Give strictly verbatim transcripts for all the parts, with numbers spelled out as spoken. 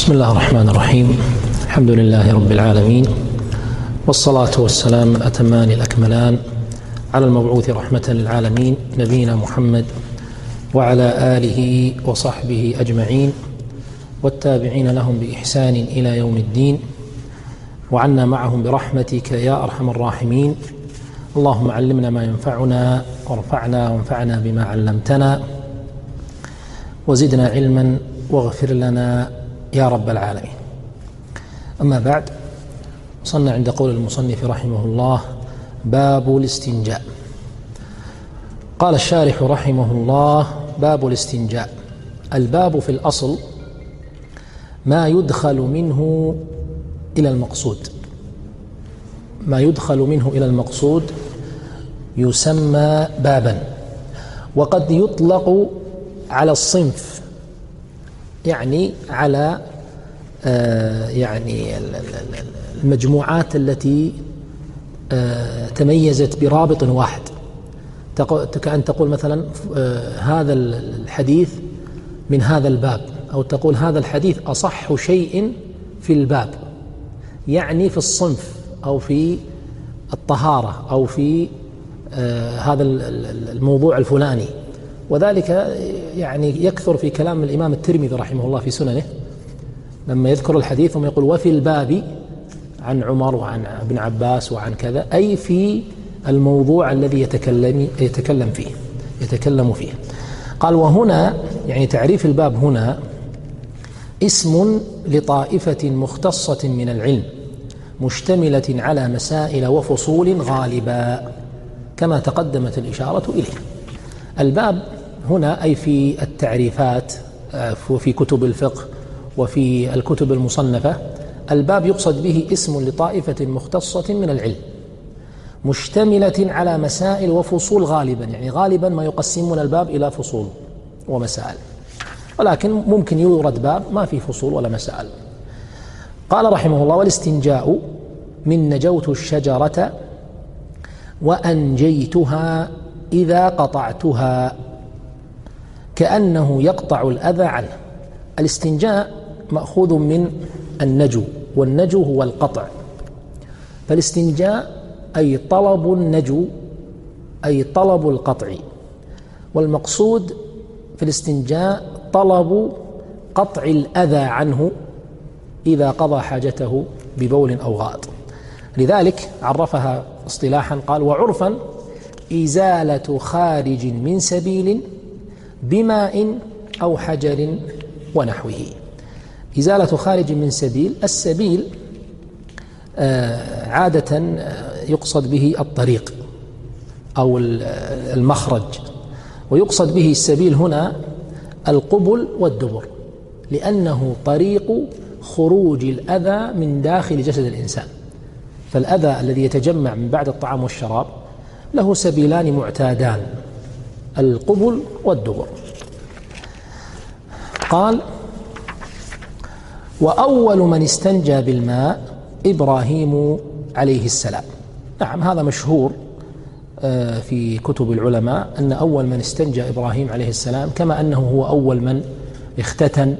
بسم الله الرحمن الرحيم. الحمد لله رب العالمين، والصلاة والسلام الأتمان الأكملان على المبعوث رحمة للعالمين نبينا محمد وعلى آله وصحبه أجمعين والتابعين لهم بإحسان إلى يوم الدين، وعنا معهم برحمتك يا أرحم الراحمين. اللهم علمنا ما ينفعنا وارفعنا وانفعنا بما علمتنا وزدنا علما واغفر لنا يا رب العالمين. أما بعد، وصلنا عند قول المصنف رحمه الله: باب الاستنجاء. قال الشارح رحمه الله: باب الاستنجاء. الباب في الأصل ما يدخل منه إلى المقصود، ما يدخل منه إلى المقصود يسمى بابا، وقد يطلق على الصنف، يعني على آه يعني المجموعات التي آه تميزت برابط واحد، كأن تقول مثلا آه هذا الحديث من هذا الباب، أو تقول هذا الحديث أصح شيء في الباب، يعني في الصنف أو في الطهارة أو في آه هذا الموضوع الفلاني. وذلك يعني يكثر في كلام الإمام الترمذي رحمه الله في سننه، لما يذكر الحديث ثم يقول: وفي الباب عن عمر وعن ابن عباس وعن كذا، أي في الموضوع الذي يتكلم يتكلم فيه يتكلم فيه. قال: وهنا يعني تعريف الباب هنا اسم لطائفة مختصة من العلم مشتملة على مسائل وفصول غالبا، كما تقدمت الإشارة إليه. الباب هنا أي في التعريفات وفي كتب الفقه وفي الكتب المصنفة، الباب يقصد به اسم لطائفة مختصة من العلم مشتملة على مسائل وفصول غالبا، يعني غالبا ما يقسمون الباب إلى فصول ومسائل، ولكن ممكن يورد باب ما في فصول ولا مسائل. قال رحمه الله: والاستنجاء من نجوت الشجرة وأنجيتها إذا قطعتها، كأنه يقطع الأذى عنه. الاستنجاء مأخوذ من النجو، والنجو هو القطع، فالاستنجاء أي طلب النجو، أي طلب القطع، والمقصود في الاستنجاء طلب قطع الأذى عنه إذا قضى حاجته ببول أو غائط. لذلك عرفها اصطلاحا، قال: وعرفا إزالة خارج من سبيل بماء أو حجر ونحوه. إزالة خارج من سبيل، السبيل آه عادة يقصد به الطريق أو المخرج، ويقصد به السبيل هنا القبل والدبر، لأنه طريق خروج الأذى من داخل جسد الإنسان. فالأذى الذي يتجمع من بعد الطعام والشراب له سبيلان معتادان: القبل والدبر. قال: وأول من استنجى بالماء إبراهيم عليه السلام. نعم، هذا مشهور في كتب العلماء أن أول من استنجى إبراهيم عليه السلام، كما أنه هو أول من اختتن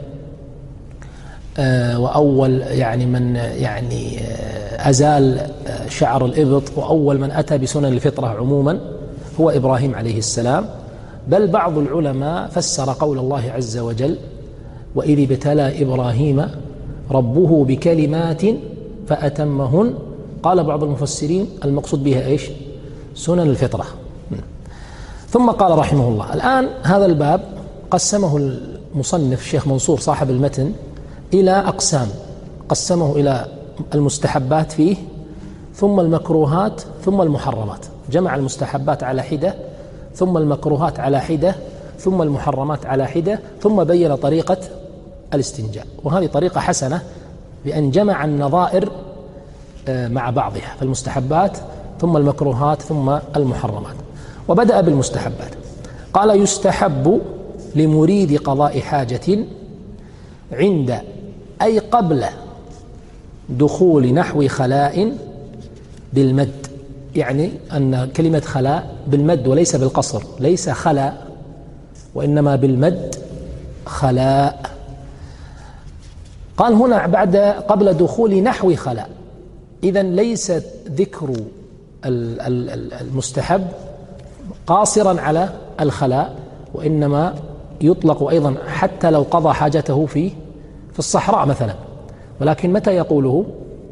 وأول يعني من يعني أزال شعر الإبط، وأول من أتى بسنن الفطرة عموما هو إبراهيم عليه السلام. بل بعض العلماء فسر قول الله عز وجل: وإذ ابتلى إبراهيم ربه بكلمات فأتمهن. قال بعض المفسرين المقصود بها إيش؟ سنن الفطرة. ثم قال رحمه الله: الآن هذا الباب قسمه المصنف الشيخ منصور صاحب المتن إلى أقسام، قسمه إلى المستحبات فيه، ثم المكروهات، ثم المحرمات. جمع المستحبات على حدة، ثم المكروهات على حدة، ثم المحرمات على حدة، ثم بين طريقة الاستنجاء. وهذه طريقة حسنة، بأن جمع النظائر مع بعضها، فالمستحبات ثم المكروهات ثم المحرمات. وبدأ بالمستحبات. قال: يستحب لمريد قضاء حاجة عند أي قبل دخول نحو خلاء بالمد، يعني أن كلمة خلاء بالمد وليس بالقصر، ليس خلاء وإنما بالمد خلاء. قال هنا بعد قبل دخول نحو خلاء، إذن ليس ذكر المستحب قاصرا على الخلاء، وإنما يطلق أيضا حتى لو قضى حاجته في في الصحراء مثلا، ولكن متى يقوله؟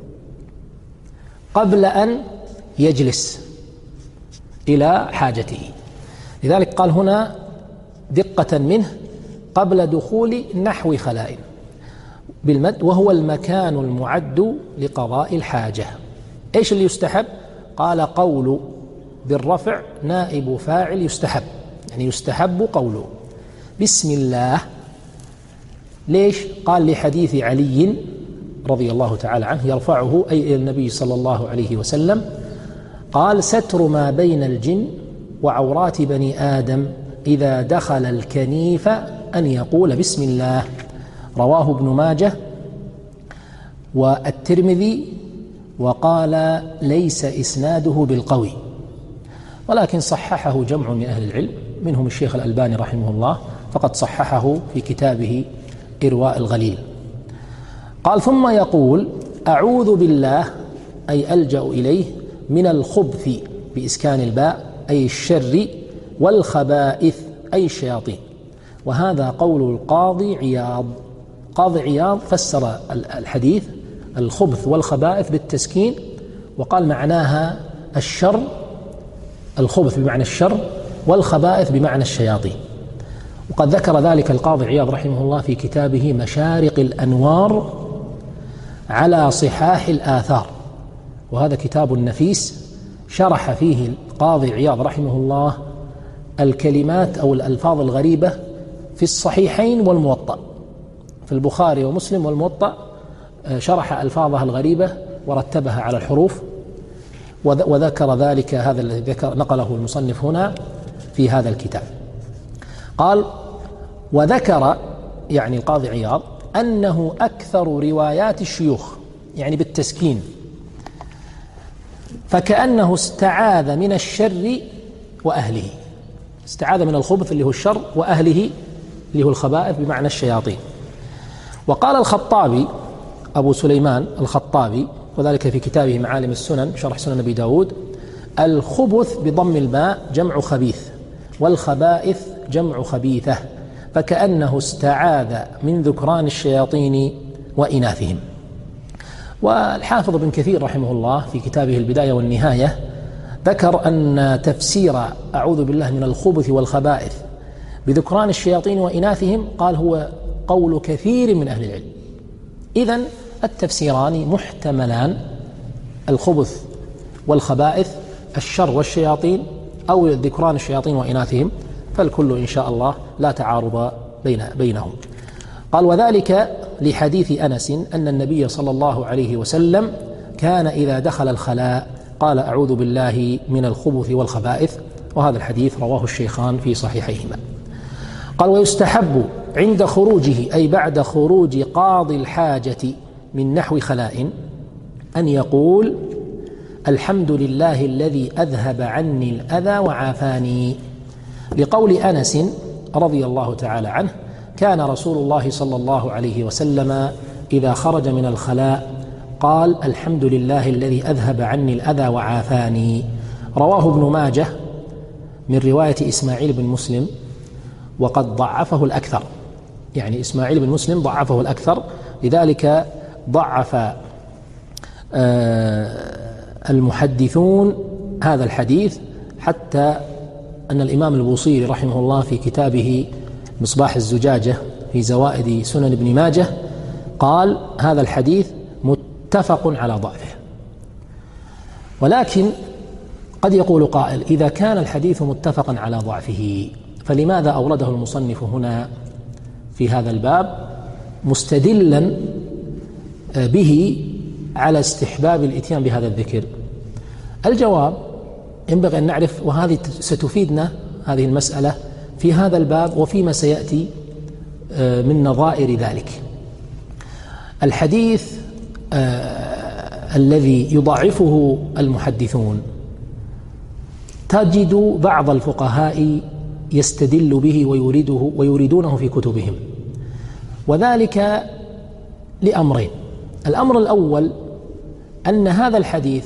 قبل أن يجلس إلى حاجته. لذلك قال هنا دقة منه قبل دخول نحو خلاء بالمد، وهو المكان المعد لقضاء الحاجة. إيش اللي يستحب؟ قال قول بالرفع نائب فاعل يستحب، يعني يستحب قوله بسم الله. ليش؟ قال لحديث علي رضي الله تعالى عنه يرفعه أي إلى النبي صلى الله عليه وسلم، قال ستر ما بين الجن وعورات بني آدم إذا دخل الكنيف أن يقول بسم الله. رواه ابن ماجه والترمذي، وقال ليس إسناده بالقوي، ولكن صححه جمع من أهل العلم منهم الشيخ الألباني رحمه الله، فقد صححه في كتابه إرواء الغليل. قال ثم يقول أعوذ بالله أي ألجأ إليه من الخبث بإسكان الباء أي الشر، والخبائث أي الشياطين. وهذا قول القاضي عياض. قاضي عياض فسر الحديث الخبث والخبائث بالتسكين، وقال معناها الشر، الخبث بمعنى الشر، والخبائث بمعنى الشياطين. وقد ذكر ذلك القاضي عياض رحمه الله في كتابه مشارق الأنوار على صحاح الآثار، وهذا كتاب نفيس شرح فيه القاضي عياض رحمه الله الكلمات أو الألفاظ الغريبة في الصحيحين والموطأ، في البخاري ومسلم والموطأ شرح ألفاظها الغريبة ورتبها على الحروف، وذكر ذلك هذا الذي ذكر نقله المصنف هنا في هذا الكتاب. قال وذكر يعني القاضي عياض أنه أكثر روايات الشيوخ يعني بالتسكين، فكأنه استعاذ من الشر وأهله، استعاذ من الخبث اللي هو الشر وأهله اللي هو الخبائث بمعنى الشياطين. وقال الخطابي أبو سليمان الخطابي وذلك في كتابه معالم السنن شرح سنن أبي داود: الخبث بضم الباء جمع خبيث، والخبائث جمع خبيثة، فكأنه استعاذ من ذكران الشياطين وإناثهم. والحافظ ابن كثير رحمه الله في كتابه البداية والنهاية ذكر أن تفسير أعوذ بالله من الخبث والخبائث بذكران الشياطين وإناثهم قال هو قول كثير من أهل العلم. إذن التفسيران محتملان، الخبث والخبائث الشر والشياطين أو ذكران الشياطين وإناثهم، فالكل إن شاء الله لا تعارض بين بينهم. قال وذلك لحديث أنس أن النبي صلى الله عليه وسلم كان إذا دخل الخلاء قال أعوذ بالله من الخبث والخبائث، وهذا الحديث رواه الشيخان في صحيحيهما. قال ويستحب عند خروجه أي بعد خروج قاضي الحاجة من نحو خلاء أن يقول الحمد لله الذي أذهب عني الأذى وعافاني، لقول أنس رضي الله تعالى عنه كان رسول الله صلى الله عليه وسلم إذا خرج من الخلاء قال الحمد لله الذي أذهب عني الأذى وعافاني. رواه ابن ماجه من رواية إسماعيل بن مسلم، وقد ضعفه الأكثر، يعني إسماعيل بن مسلم ضعفه الأكثر، لذلك ضعف المحدثون هذا الحديث، حتى أن الإمام البوصيري رحمه الله في كتابه مصباح الزجاجة في زوائد سنن ابن ماجه قال هذا الحديث متفق على ضعفه. ولكن قد يقول قائل إذا كان الحديث متفقا على ضعفه فلماذا أورده المصنف هنا في هذا الباب مستدلا به على استحباب الإتيان بهذا الذكر؟ الجواب ينبغي أن نعرف، وهذه ستفيدنا هذه المسألة في هذا الباب وفيما سيأتي من نظائر ذلك. الحديث الذي يضعفه المحدثون تجد بعض الفقهاء يستدل به ويريده ويريدونه في كتبهم، وذلك لأمرين. الأمر الأول أن هذا الحديث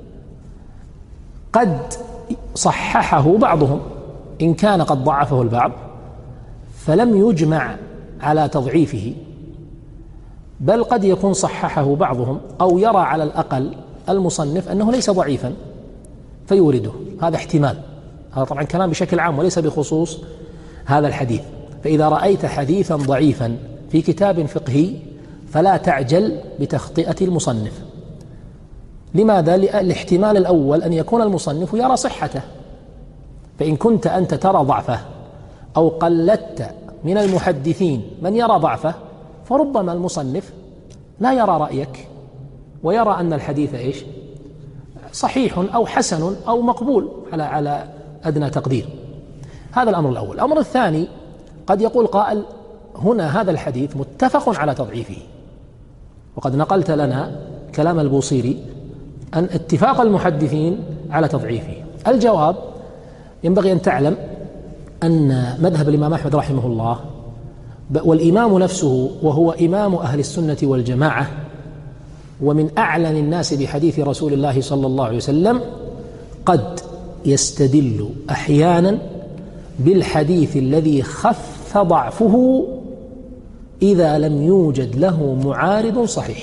قد صححه بعضهم، إن كان قد ضعفه البعض فلم يجمع على تضعيفه، بل قد يكون صححه بعضهم أو يرى على الأقل المصنف أنه ليس ضعيفا فيورده. هذا احتمال، هذا طبعا كلام بشكل عام وليس بخصوص هذا الحديث. فإذا رأيت حديثا ضعيفا في كتاب فقهي فلا تعجل بتخطئة المصنف. لماذا؟ الاحتمال الأول أن يكون المصنف يرى صحته، فإن كنت أنت ترى ضعفه أو قلدت من المحدثين من يرى ضعفه فربما المصنف لا يرى رأيك ويرى أن الحديث إيش؟ صحيح أو حسن أو مقبول على على أدنى تقدير. هذا الأمر الأول. الأمر الثاني، قد يقول قائل هنا هذا الحديث متفق على تضعيفه، وقد نقلت لنا كلام البوصيري أن اتفاق المحدثين على تضعيفه. الجواب: ينبغي أن تعلم أن مذهب الإمام أحمد رحمه الله، والإمام نفسه وهو إمام أهل السنة والجماعة ومن أعلن الناس بحديث رسول الله صلى الله عليه وسلم، قد يستدل أحيانا بالحديث الذي خف ضعفه إذا لم يوجد له معارض صحيح.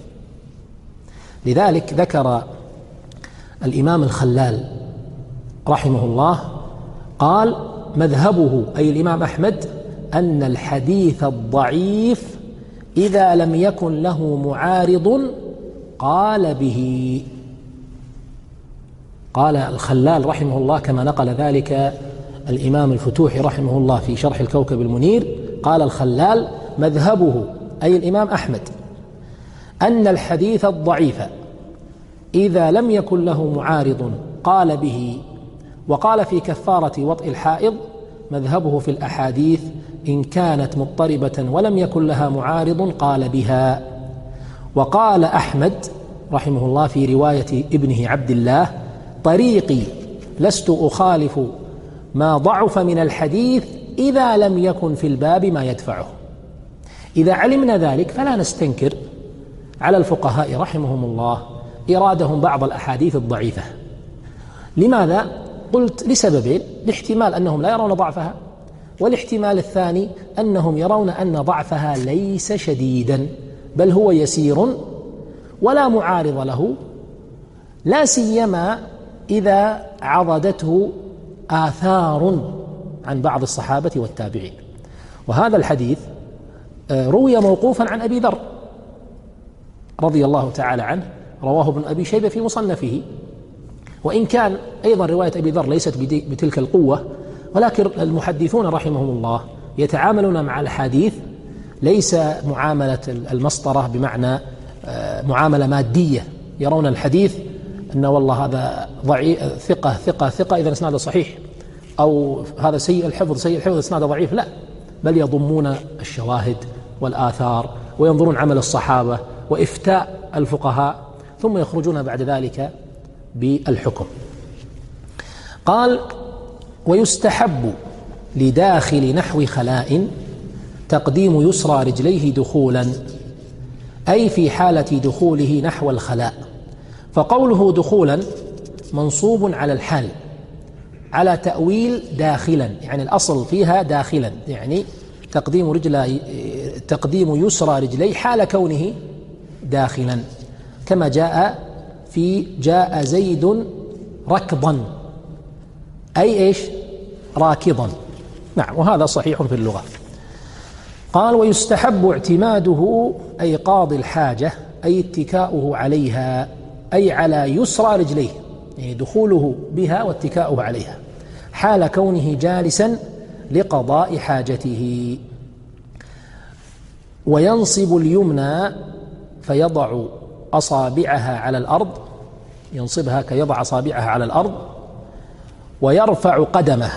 لذلك ذكر الإمام الخلال رحمه الله قال: مذهبه أي الإمام أحمد أن الحديث الضعيف إذا لم يكن له معارض قال به. قال الخلال رحمه الله كما نقل ذلك الإمام الفتوحي رحمه الله في شرح الكوكب المنير، قال الخلال: مذهبه أي الإمام أحمد أن الحديث الضعيف إذا لم يكن له معارض قال به. وقال في كفارة وطئ الحائض: مذهبه في الأحاديث إن كانت مضطربة ولم يكن لها معارض قال بها. وقال أحمد رحمه الله في رواية ابنه عبد الله: طريقي لست أخالف ما ضعف من الحديث إذا لم يكن في الباب ما يدفعه. إذا علمنا ذلك فلا نستنكر على الفقهاء رحمهم الله إرادهم بعض الأحاديث الضعيفة. لماذا؟ قلت لسببين: الاحتمال أنهم لا يرون ضعفها، والاحتمال الثاني أنهم يرون أن ضعفها ليس شديدا بل هو يسير ولا معارض له، لا سيما إذا عضدته آثار عن بعض الصحابة والتابعين. وهذا الحديث روي موقوفا عن أبي ذر رضي الله تعالى عنه، رواه ابن أبي شيبة في مصنفه، وإن كان أيضا رواية أبي ذر ليست بتلك القوة، ولكن المحدثون رحمهم الله يتعاملون مع الحديث ليس معاملة المسطرة بمعنى معاملة مادية، يرون الحديث أن والله هذا ضعيف ثقة ثقة ثقة إذا إسناده صحيح، أو هذا سيء الحفظ سيء الحفظ إسناده ضعيف، لا، بل يضمون الشواهد والآثار وينظرون عمل الصحابة وإفتاء الفقهاء ثم يخرجون بعد ذلك بالحكم. قال: ويستحب لداخل نحو خلاء تقديم يسرى رجليه دخولا، أي في حالة دخوله نحو الخلاء. فقوله دخولا منصوب على الحال على تأويل داخلا، يعني الأصل فيها داخلا، يعني تقديم رجل تقديم يسرى رجليه حال كونه داخلا، كما جاء في جاء زيد ركضا، أي إيش؟ راكضا. نعم، وهذا صحيح في اللغة. قال: ويستحب اعتماده أي قاضي الحاجة، أي اتكاؤه عليها، أي على يسرى رجليه، يعني دخوله بها واتكاؤه عليها حال كونه جالسا لقضاء حاجته. وينصب اليمنى فيضع أصابعها على الأرض، ينصبها كيضع أصابعها على الأرض، ويرفع قدمه،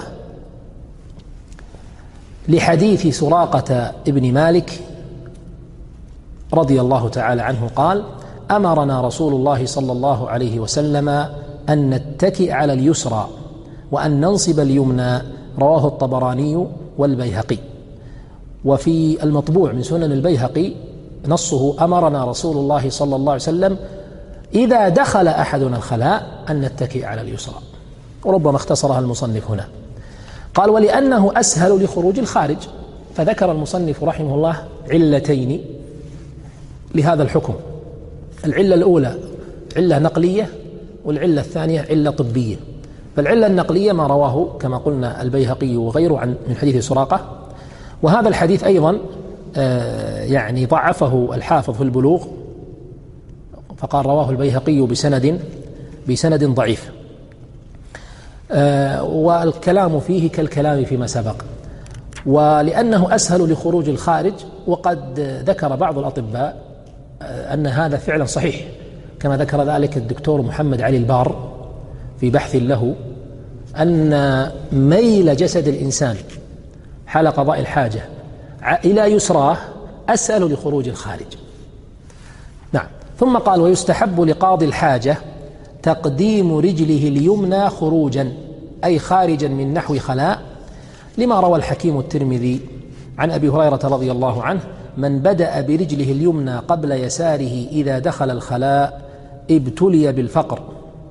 لحديث سراقة ابن مالك رضي الله تعالى عنه قال: أمرنا رسول الله صلى الله عليه وسلم أن نتكئ على اليسرى وأن ننصب اليمنى. رواه الطبراني والبيهقي. وفي المطبوع من سنن البيهقي نصه أمرنا رسول الله صلى الله عليه وسلم إذا دخل أحدنا الخلاء أن نتكئ على اليسرى، وربما اختصرها المصنف هنا. قال ولأنه أسهل لخروج الخارج، فذكر المصنف رحمه الله علتين لهذا الحكم. العلة الأولى علة نقلية، والعلة الثانية علة طبية. فالعلة النقلية ما رواه كما قلنا البيهقي وغيره عن من حديث سراقة، وهذا الحديث أيضا آه يعني ضعفه الحافظ في البلوغ، فقال رواه البيهقي بسند بسند ضعيف، آه والكلام فيه كالكلام فيما سبق. ولأنه أسهل لخروج الخارج، وقد ذكر بعض الأطباء آه أن هذا فعلا صحيح، كما ذكر ذلك الدكتور محمد علي البار في بحث له، أن ميل جسد الإنسان حال قضاء الحاجة إلى يسراه أسهل لخروج الخارج. نعم. ثم قال ويستحب لقاضي الحاجة تقديم رجله اليمنى خروجا، أي خارجا من نحو خلاء، لما روى الحكيم الترمذي عن أبي هريرة رضي الله عنه: من بدأ برجله اليمنى قبل يساره إذا دخل الخلاء ابتلي بالفقر،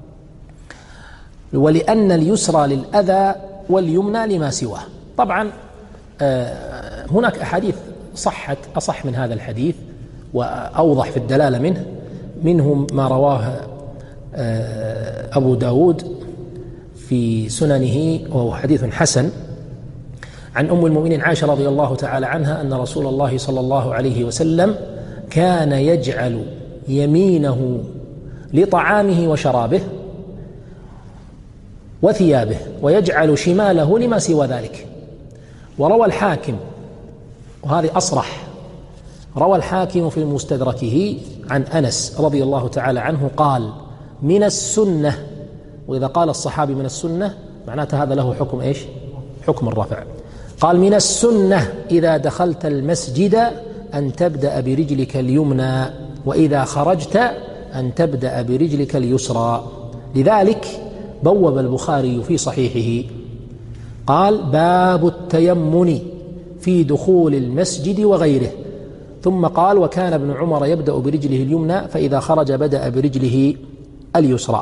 ولأن اليسرى للأذى واليمنى لما سواه. طبعا هناك أحاديث صحت أصح من هذا الحديث وأوضح في الدلالة منه، منهم ما رواه أبو داود في سننه وهو حديث حسن عن أم المؤمنين عائشة رضي الله تعالى عنها أن رسول الله صلى الله عليه وسلم كان يجعل يمينه لطعامه وشرابه وثيابه، ويجعل شماله لما سوى ذلك. وروى الحاكم، وهذه أصرح، روى الحاكم في مستدركه عن أنس رضي الله تعالى عنه قال: من السنة. وإذا قال الصحابي من السنة معناته هذا له حكم إيش؟ حكم الرفع. قال: من السنة إذا دخلت المسجد أن تبدأ برجلك اليمنى، وإذا خرجت أن تبدأ برجلك اليسرى. لذلك بوب البخاري في صحيحه قال: باب التيمن في دخول المسجد وغيره. ثم قال: وكان ابن عمر يبدأ برجله اليمنى، فإذا خرج بدأ برجله اليسرى.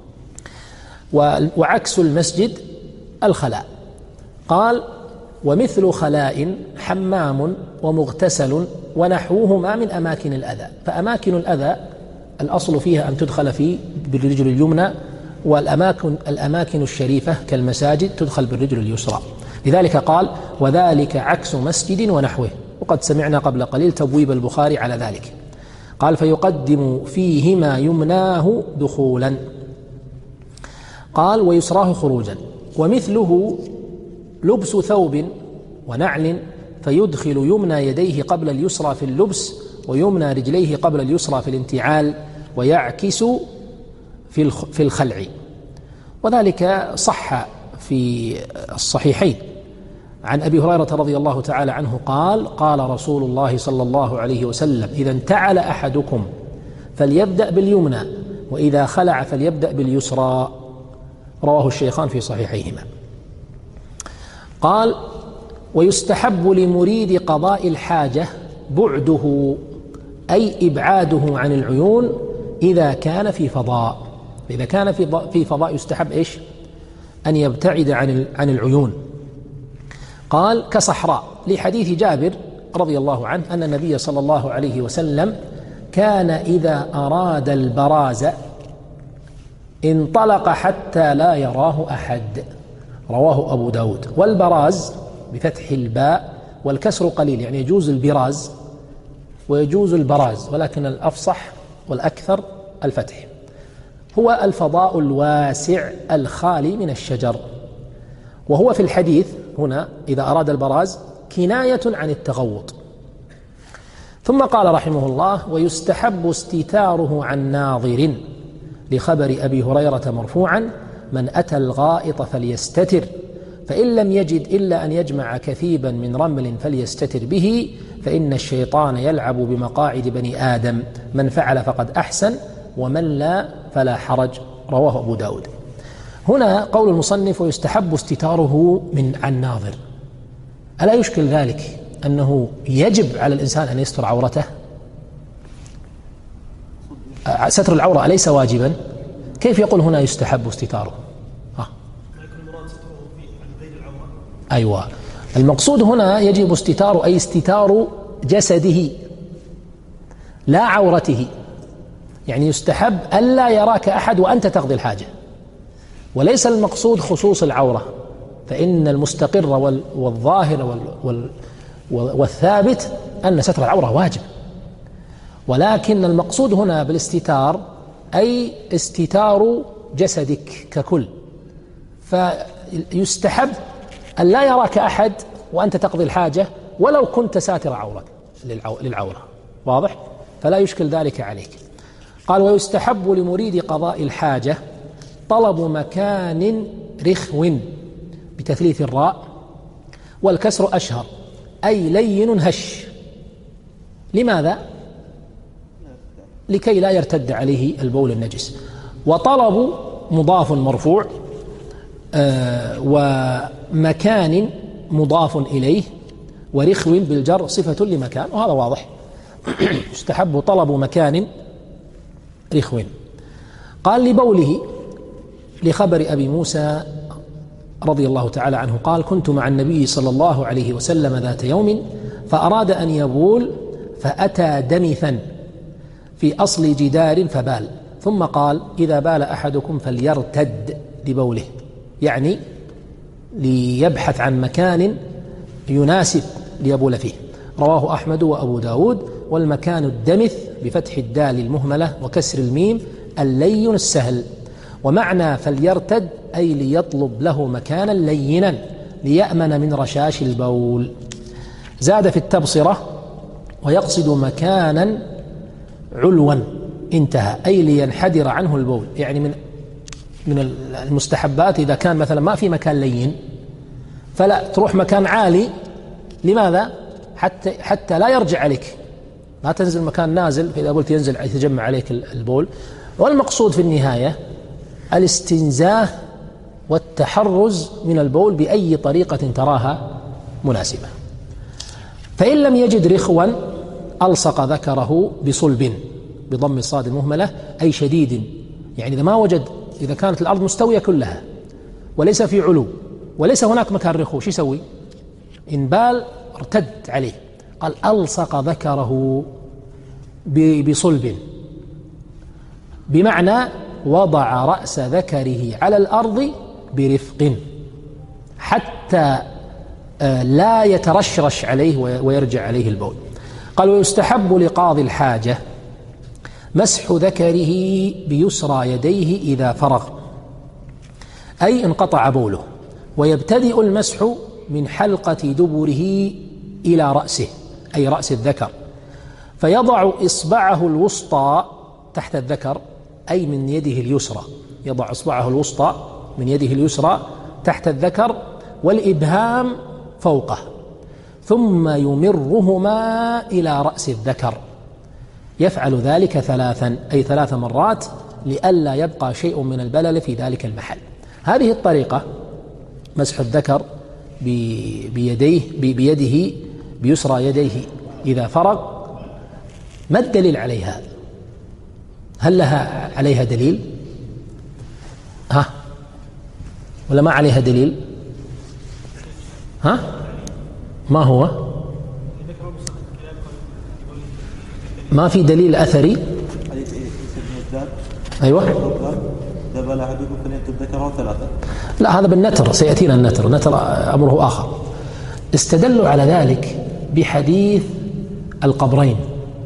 وعكس المسجد الخلاء. قال: ومثل خلاء حمام ومغتسل ونحوهما من أماكن الأذى. فأماكن الأذى الأصل فيها أن تدخل فيه بالرجل اليمنى، والأماكن الأماكن الشريفة كالمساجد تدخل بالرجل اليسرى. لذلك قال: وذلك عكس مسجد ونحوه. وقد سمعنا قبل قليل تبويب البخاري على ذلك. قال: فيقدم فيهما يمناه دخولا. قال: ويسراه خروجا. ومثله لبس ثوب ونعل، فيدخل يمنى يديه قبل اليسرى في اللبس، ويمنى رجليه قبل اليسرى في الانتعال، ويعكس في الخلع. وذلك صح في الصحيحين عن أبي هريرة رضي الله تعالى عنه قال: قال رسول الله صلى الله عليه وسلم: إذا انتعل أحدكم فليبدأ باليمنى، وإذا خلع فليبدأ باليسرى. رواه الشيخان في صحيحيهما. قال: ويستحب لمريد قضاء الحاجة بعده، أي إبعاده عن العيون إذا كان في فضاء. إذا كان في فضاء يستحب إيش؟ أن يبتعد عن عن العيون. قال: كصحراء، لحديث جابر رضي الله عنه أن النبي صلى الله عليه وسلم كان إذا أراد البراز انطلق حتى لا يراه أحد. رواه أبو داود. والبراز بفتح الباء والكسر قليل، يعني يجوز البراز ويجوز البراز، ولكن الأفصح والأكثر الفتح. هو الفضاء الواسع الخالي من الشجر. وهو في الحديث هنا إذا أراد البراز كناية عن التغوط. ثم قال رحمه الله: ويستحب استتاره عن ناظر، لخبر أبي هريرة مرفوعا: من أتى الغائط فليستتر، فإن لم يجد إلا أن يجمع كثيبا من رمل فليستتر به، فإن الشيطان يلعب بمقاعد بني آدم، من فعل فقد أحسن، ومن لا فلا حرج. رواه أبو داود. هنا قول المصنف: ويستحب استتاره من عن ناظر. ألا يشكل ذلك أنه يجب على الإنسان أن يستر عورته؟ ستر العورة أليس واجبا؟ كيف يقول هنا يستحب استتاره؟ ها. أيوة، المقصود هنا يجب استتار، أي استتار جسده لا عورته، يعني يستحب ألا يراك أحد وأنت تقضي الحاجة، وليس المقصود خصوص العورة، فإن المستقر والظاهر والثابت أن ستر العورة واجب، ولكن المقصود هنا بالاستتار أي استتار جسدك ككل، فيستحب أن لا يراك أحد وأنت تقضي الحاجة ولو كنت ساتر عورك للعورة، واضح؟ فلا يشكل ذلك عليك. قال ويستحب لمريد قضاء الحاجة طلب مكان رخو بتثليث الراء، والكسر أشهر، أي لين هش. لماذا؟ لكي لا يرتد عليه البول النجس. وطلب مضاف مرفوع، آه ومكان مضاف إليه، ورخو بالجر صفة لمكان، وهذا واضح. يستحب طلب مكان رخو. قال لبوله لخبر أبي موسى رضي الله تعالى عنه قال كنت مع النبي صلى الله عليه وسلم ذات يوم فأراد أن يبول فأتى دمثا في أصل جدار فبال، ثم قال إذا بال أحدكم فليرتد لبوله، يعني ليبحث عن مكان يناسب ليبول فيه. رواه أحمد وأبو داود. والمكان الدمث بفتح الدال المهملة وكسر الميم اللين السهل. ومعنى فليرتد أي ليطلب له مكانا لينا ليأمن من رشاش البول. زاد في التبصرة ويقصد مكانا علوا انتهى، أي لينحدر عنه البول، يعني من من المستحبات إذا كان مثلا ما في مكان لين فلا تروح مكان عالي. لماذا؟ حتى حتى لا يرجع عليك، لا تنزل مكان نازل، فإذا قلت ينزل يتجمع عليك البول. والمقصود في النهاية الاستنزاه والتحرز من البول بأي طريقة تراها مناسبة. فإن لم يجد رخوا ألصق ذكره بصلب بضم الصاد المهملة، أي شديد، يعني إذا ما وجد، إذا كانت الأرض مستوية كلها وليس في علو وليس هناك مكان رخو، شو يسوي؟ إن بال ارتد عليه. قال ألصق ذكره بصلب، بمعنى وضع رأس ذكره على الأرض برفق حتى لا يترشرش عليه ويرجع عليه البول. قال ويستحب لقاضي الحاجة مسح ذكره بيسرى يديه إذا فرغ، أي انقطع بوله، ويبتدئ المسح من حلقة دبره إلى رأسه، أي رأس الذكر، فيضع إصبعه الوسطى تحت الذكر، أي من يده اليسرى، يضع إصبعه الوسطى من يده اليسرى تحت الذكر والإبهام فوقه، ثم يمرهما إلى رأس الذكر. يفعل ذلك ثلاثا، أي ثلاث مرات، لئلا يبقى شيء من البلل في ذلك المحل. هذه الطريقة مسح الذكر بيديه بيده بيسرى يديه إذا فرغ، ما الدليل عليها؟ هل لها عليها دليل؟ ها؟ ولا ما عليها دليل؟ ها؟ ما هو؟ ما في دليل أثري. أيوة. لا، هذا بالنتر، سيأتينا النتر، النتر أمره آخر. استدلوا على ذلك بحديث القبرين،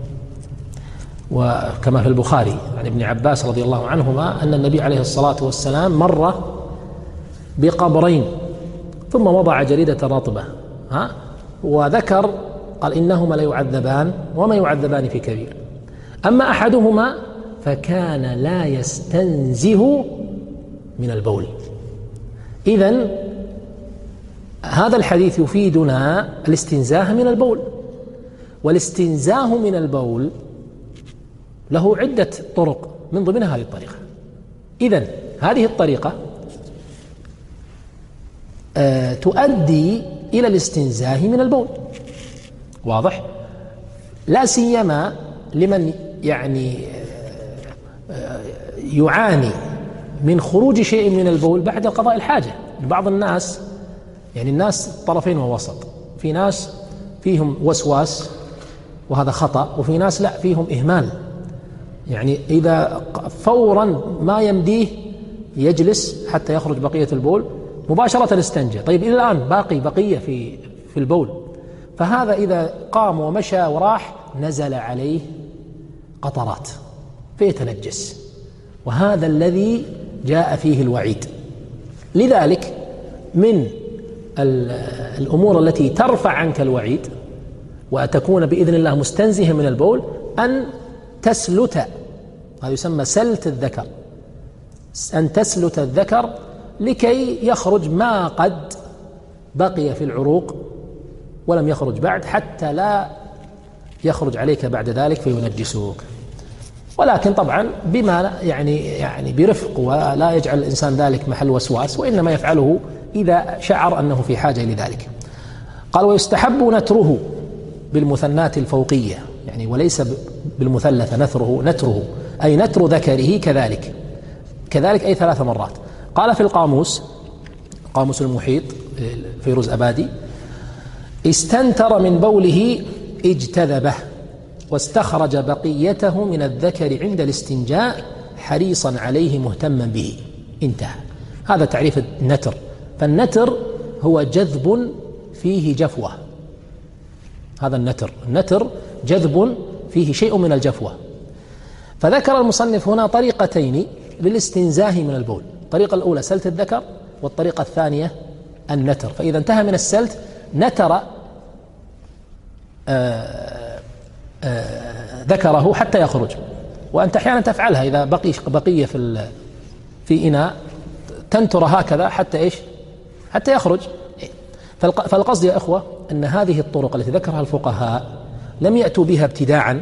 وكما في البخاري عن ابن عباس رضي الله عنهما أن النبي عليه الصلاة والسلام مر بقبرين ثم وضع جريدة رطبة، ها، وذكر قال إنهما لا يعذبان وما يعذبان في كبير، أما أحدهما فكان لا يستنزه من البول. إذن هذا الحديث يفيدنا الاستنزاه من البول، والاستنزاه من البول له عدة طرق، من ضمنها هذه الطريقة. إذن هذه الطريقة آه تؤدي إلى الاستنزاه من البول، واضح؟ لا سيما لمن يعني يعاني من خروج شيء من البول بعد قضاء الحاجة. بعض الناس يعني الناس طرفين ووسط، في ناس فيهم وسواس وهذا خطأ، وفي ناس لا فيهم إهمال، يعني إذا فورا ما يمديه يجلس حتى يخرج بقية البول مباشرة استنجى. طيب إلى الآن باقي بقية في في البول، فهذا إذا قام ومشى وراح نزل عليه قطرات فيتنجس، وهذا الذي جاء فيه الوعيد. لذلك من الأمور التي ترفع عنك الوعيد وتكون بإذن الله مستنزها من البول أن تسلت، هذا يسمى سلت الذكر، أن تسلت الذكر لكي يخرج ما قد بقي في العروق ولم يخرج بعد، حتى لا يخرج عليك بعد ذلك فينجسوك. ولكن طبعا بما يعني يعني برفق، ولا يجعل الإنسان ذلك محل وسواس، وإنما يفعله إذا شعر أنه في حاجة لذلك. قال ويستحب نتره بالمثنات الفوقية، يعني وليس بالمثلثة، نثره نتره أي نتر ذكره كذلك كذلك أي ثلاث مرات. قال في القاموس، قاموس المحيط فيروز أبادي: استنتر من بوله اجتذبه واستخرج بقيته من الذكر عند الاستنجاء حريصا عليه مهتما به. انتهى. هذا تعريف النتر. فالنتر هو جذب فيه جفوة، هذا النتر. النتر جذب فيه شيء من الجفوة. فذكر المصنف هنا طريقتين للاستنزاه من البول: الطريقة الأولى سلت الذكر، والطريقة الثانية النتر. فإذا انتهى من السلت نتر آآ آآ ذكره حتى يخرج. وأنت أحيانا تفعلها إذا بقي بقية في في إناء، تنتر هكذا حتى إيش؟ حتى يخرج. فالقصد يا إخوة أن هذه الطرق التي ذكرها الفقهاء لم يأتوا بها ابتداعا،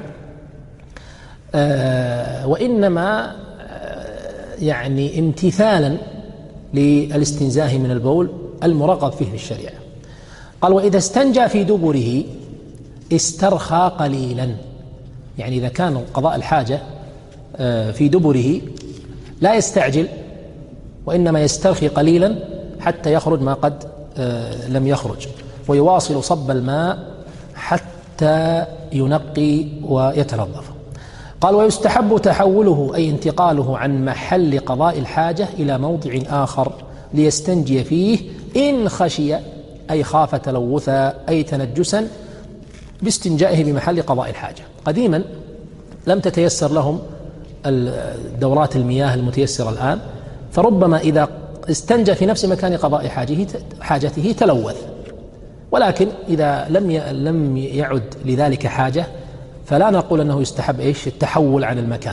وإنما يعني امتثالا للاستنزاه من البول المرغب فيه في الشريعة. قال وإذا استنجى في دبره استرخى قليلا، يعني إذا كان قضاء الحاجة في دبره لا يستعجل، وإنما يسترخي قليلا حتى يخرج ما قد لم يخرج، ويواصل صب الماء حتى ينقي ويتنظف. قال ويستحب تحوله أي انتقاله عن محل قضاء الحاجة إلى موضع آخر ليستنجي فيه إن خشي، أي خاف تلوثا أي تنجسا باستنجائه بمحل قضاء الحاجة. قديما لم تتيسر لهم الدورات المياه المتيسرة الآن، فربما إذا استنجى في نفس مكان قضاء حاجته تلوث، ولكن إذا لم لم يعد لذلك حاجة فلا نقول أنه يستحب إيش التحول عن المكان.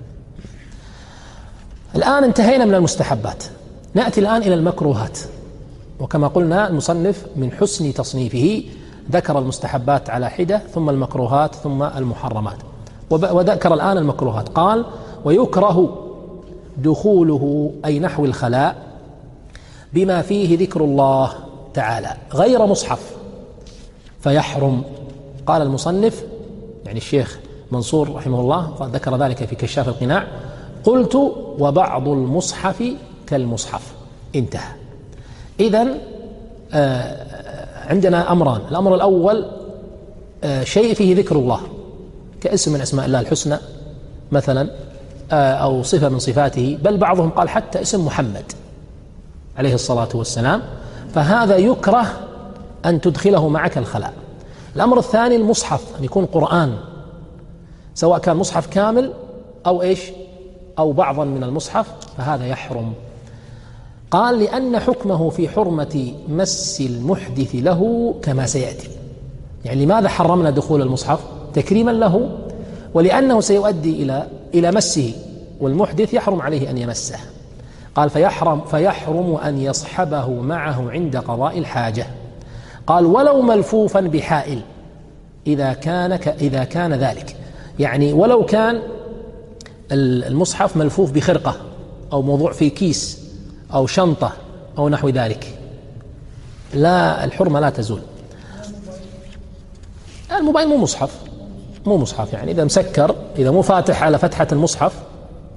الآن انتهينا من المستحبات، نأتي الآن إلى المكروهات. وكما قلنا المصنف من حسن تصنيفه ذكر المستحبات على حدة، ثم المكروهات، ثم المحرمات، وذكر الآن المكروهات. قال ويكره دخوله أي نحو الخلاء بما فيه ذكر الله تعالى غير مصحف فيحرم. قال المصنف يعني الشيخ منصور رحمه الله ذكر ذلك في كشاف القناع: قلت وبعض المصحف كالمصحف. انتهى. إذن آه عندنا أمران: الأمر الأول آه شيء فيه ذكر الله كاسم من أسماء الله الحسنى مثلا، آه أو صفة من صفاته، بل بعضهم قال حتى اسم محمد عليه الصلاة والسلام، فهذا يكره أن تدخله معك الخلاء. الأمر الثاني المصحف، أن يكون قرآن، سواء كان مصحف كامل أو إيش أو بعضا من المصحف، فهذا يحرم. قال لأن حكمه في حرمة مس المحدث له كما سيأتي. يعني لماذا حرمنا دخول المصحف؟ تكريما له، ولأنه سيؤدي إلى إلى مسه، والمحدث يحرم عليه أن يمسه. قال فيحرم فيحرم أن يصحبه معه عند قضاء الحاجة. قال ولو ملفوفا بحائل إذا كان إذا كان ذلك، يعني ولو كان المصحف ملفوف بخرقة أو موضوع في كيس أو شنطة أو نحو ذلك، لا الحرمة لا تزول. الموبايل مو مصحف، مو مصحف، يعني إذا مسكر، إذا مو فاتح على فتحة المصحف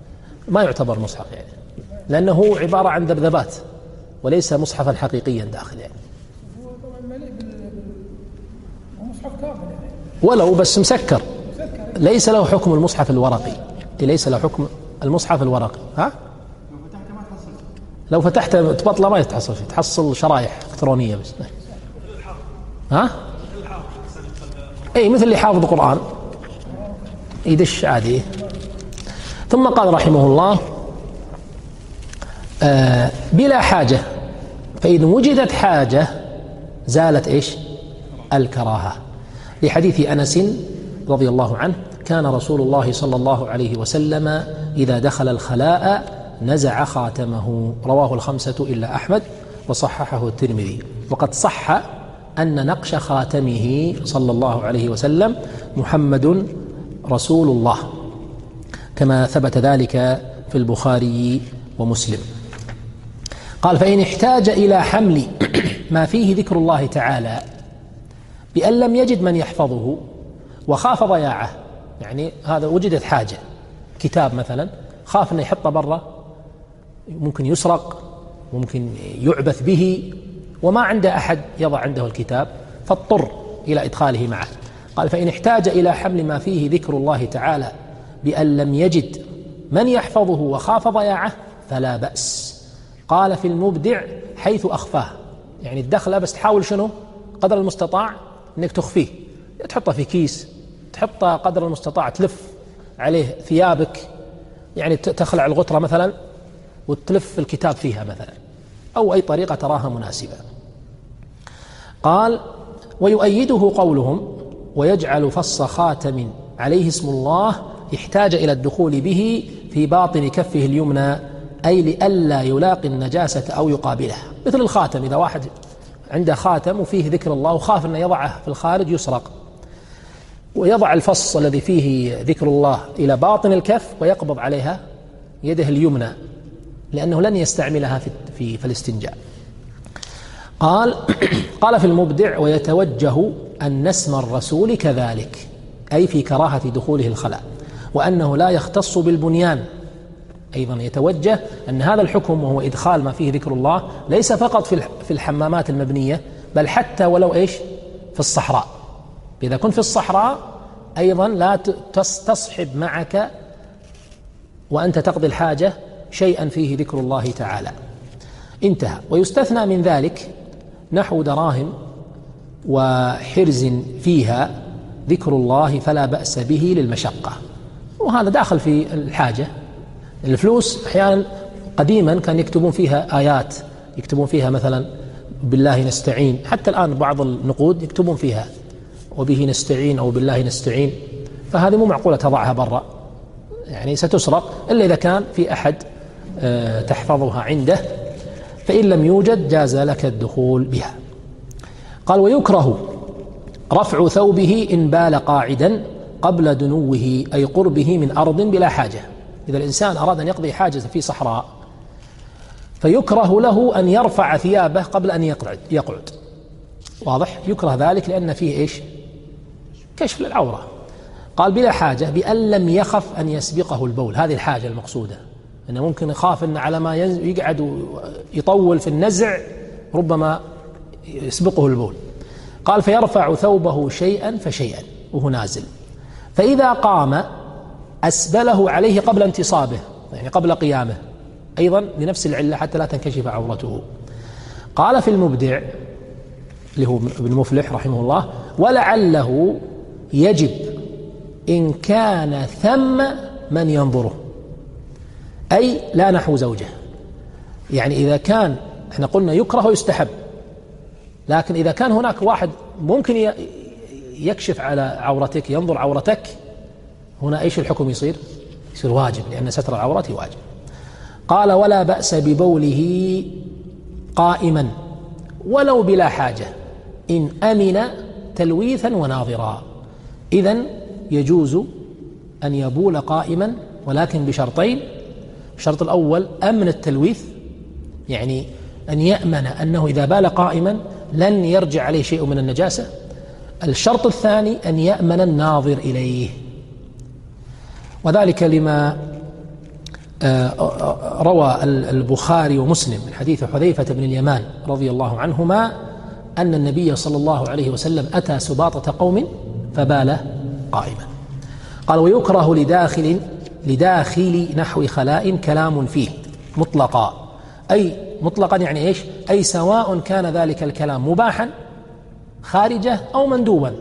ما يعتبر مصحف يعني، لأنه عبارة عن ذبذبات وليس مصحفا حقيقيا داخل يعني. هو طبعا مليء بالمصحف كامل يعني. ولو بس مسكر، ليس له حكم المصحف الورقي، ليس له حكم المصحف الورقي. ها؟ لو فتحت تبطله ما يتحصل فيه، تحصل شرايح إلكترونية بس. ها؟ أي مثل اللي حافظ القرآن يدش عادي. ثم قال رحمه الله: آه بلا حاجة، فإن وجدت حاجة زالت إيش؟ الكراهة، لحديث أنس رضي الله عنه: كان رسول الله صلى الله عليه وسلم إذا دخل الخلاء نزع خاتمه، رواه الخمسة إلا أحمد وصححه الترمذي. وقد صح أن نقش خاتمه صلى الله عليه وسلم محمد رسول الله، كما ثبت ذلك في البخاري ومسلم. قال: فإن احتاج إلى حمل ما فيه ذكر الله تعالى بأن لم يجد من يحفظه وخاف ضياعه، يعني هذا وجدت حاجة، كتاب مثلا خاف أنه يحطه برا، ممكن يسرق، ممكن يعبث به، وما عنده أحد يضع عنده الكتاب، فاضطر إلى إدخاله معه. قال: فإن احتاج إلى حمل ما فيه ذكر الله تعالى بأن لم يجد من يحفظه وخاف ضياعه فلا بأس. قال في المبدع: حيث أخفاه، يعني الدخلة بس تحاول شنو قدر المستطاع أنك تخفيه، تحطه في كيس، تحطه قدر المستطاع تلف عليه ثيابك، يعني تخلع الغطرة مثلا وتلف الكتاب فيها مثلا، أو أي طريقة تراها مناسبة. قال: ويؤيده قولهم: ويجعل فص خاتم عليه اسم الله احتاج إلى الدخول به في باطن كفه اليمنى، أي لئلا يلاقي النجاسة أو يقابلها. مثل الخاتم، إذا واحد عنده خاتم وفيه ذكر الله وخاف أن يضعه في الخارج يسرق، ويضع الفص الذي فيه ذكر الله إلى باطن الكف ويقبض عليها يده اليمنى، لأنه لن يستعملها في في, في الاستنجاء. قال قال في المبدع: ويتوجه أن اسم الرسول كذلك، أي في كراهة دخوله الخلاء، وأنه لا يختص بالبنيان. أيضا يتوجه أن هذا الحكم، وهو إدخال ما فيه ذكر الله، ليس فقط في في الحمامات المبنية، بل حتى ولو إيش في الصحراء. إذا كنت في الصحراء أيضا لا تصحب معك وأنت تقضي الحاجة شيئا فيه ذكر الله تعالى. انتهى. ويستثنى من ذلك نحو دراهم وحرز فيها ذكر الله فلا بأس به للمشقة، وهذا داخل في الحاجة. الفلوس أحيانا قديما كان يكتبون فيها آيات، يكتبون فيها مثلا بالله نستعين، حتى الآن بعض النقود يكتبون فيها وبه نستعين أو بالله نستعين، فهذه مو معقولة تضعها برا، يعني ستسرق إلا إذا كان في أحد تحفظها عنده، فإن لم يوجد جاز لك الدخول بها. قال: ويكره رفع ثوبه إن بال قاعدا قبل دنوه، أي قربه من أرض بلا حاجة. إذا الإنسان أراد أن يقضي حاجة في صحراء فيكره له أن يرفع ثيابه قبل أن يقعد يقعد واضح؟ يكره ذلك لأن فيه إيش؟ كشف للعورة. قال: بلا حاجة، بأن لم يخف أن يسبقه البول. هذه الحاجة المقصودة، أنه ممكن يخاف أن على ما يقعد يطول في النزع ربما يسبقه البول. قال: فيرفع ثوبه شيئا فشيئا وهو نازل، فإذا قام أسبله عليه قبل انتصابه، يعني قبل قيامه، أيضا لنفس العلة حتى لا تنكشف عورته. قال في المبدع اللي هو ابن مفلح رحمه الله: ولعله يجب إن كان ثم من ينظره، أي لا نحو زوجه. يعني إذا كان، احنا قلنا يكره ويستحب، لكن إذا كان هناك واحد ممكن يكشف على عورتك، ينظر عورتك، هنا إيش الحكم يصير؟ يصير واجب، لأن ستر العورة واجب. قال: ولا بأس ببوله قائما ولو بلا حاجة إن أمن تلويثا وناظرا. إذن يجوز أن يبول قائما، ولكن بشرطين. الشرط الأول أمن التلويث، يعني أن يأمن أنه إذا بال قائما لن يرجع عليه شيء من النجاسة. الشرط الثاني أن يأمن الناظر إليه، وذلك لما روى البخاري ومسلم من حديث حذيفة بن اليمان رضي الله عنهما أن النبي صلى الله عليه وسلم أتى سباطة قوم فبال قائما. قال ويكره لداخل لداخل نحو خلاء كلام فيه مطلقا، أي مطلقا يعني إيش؟ أي سواء كان ذلك الكلام مباحا خارجه أو مندوبا،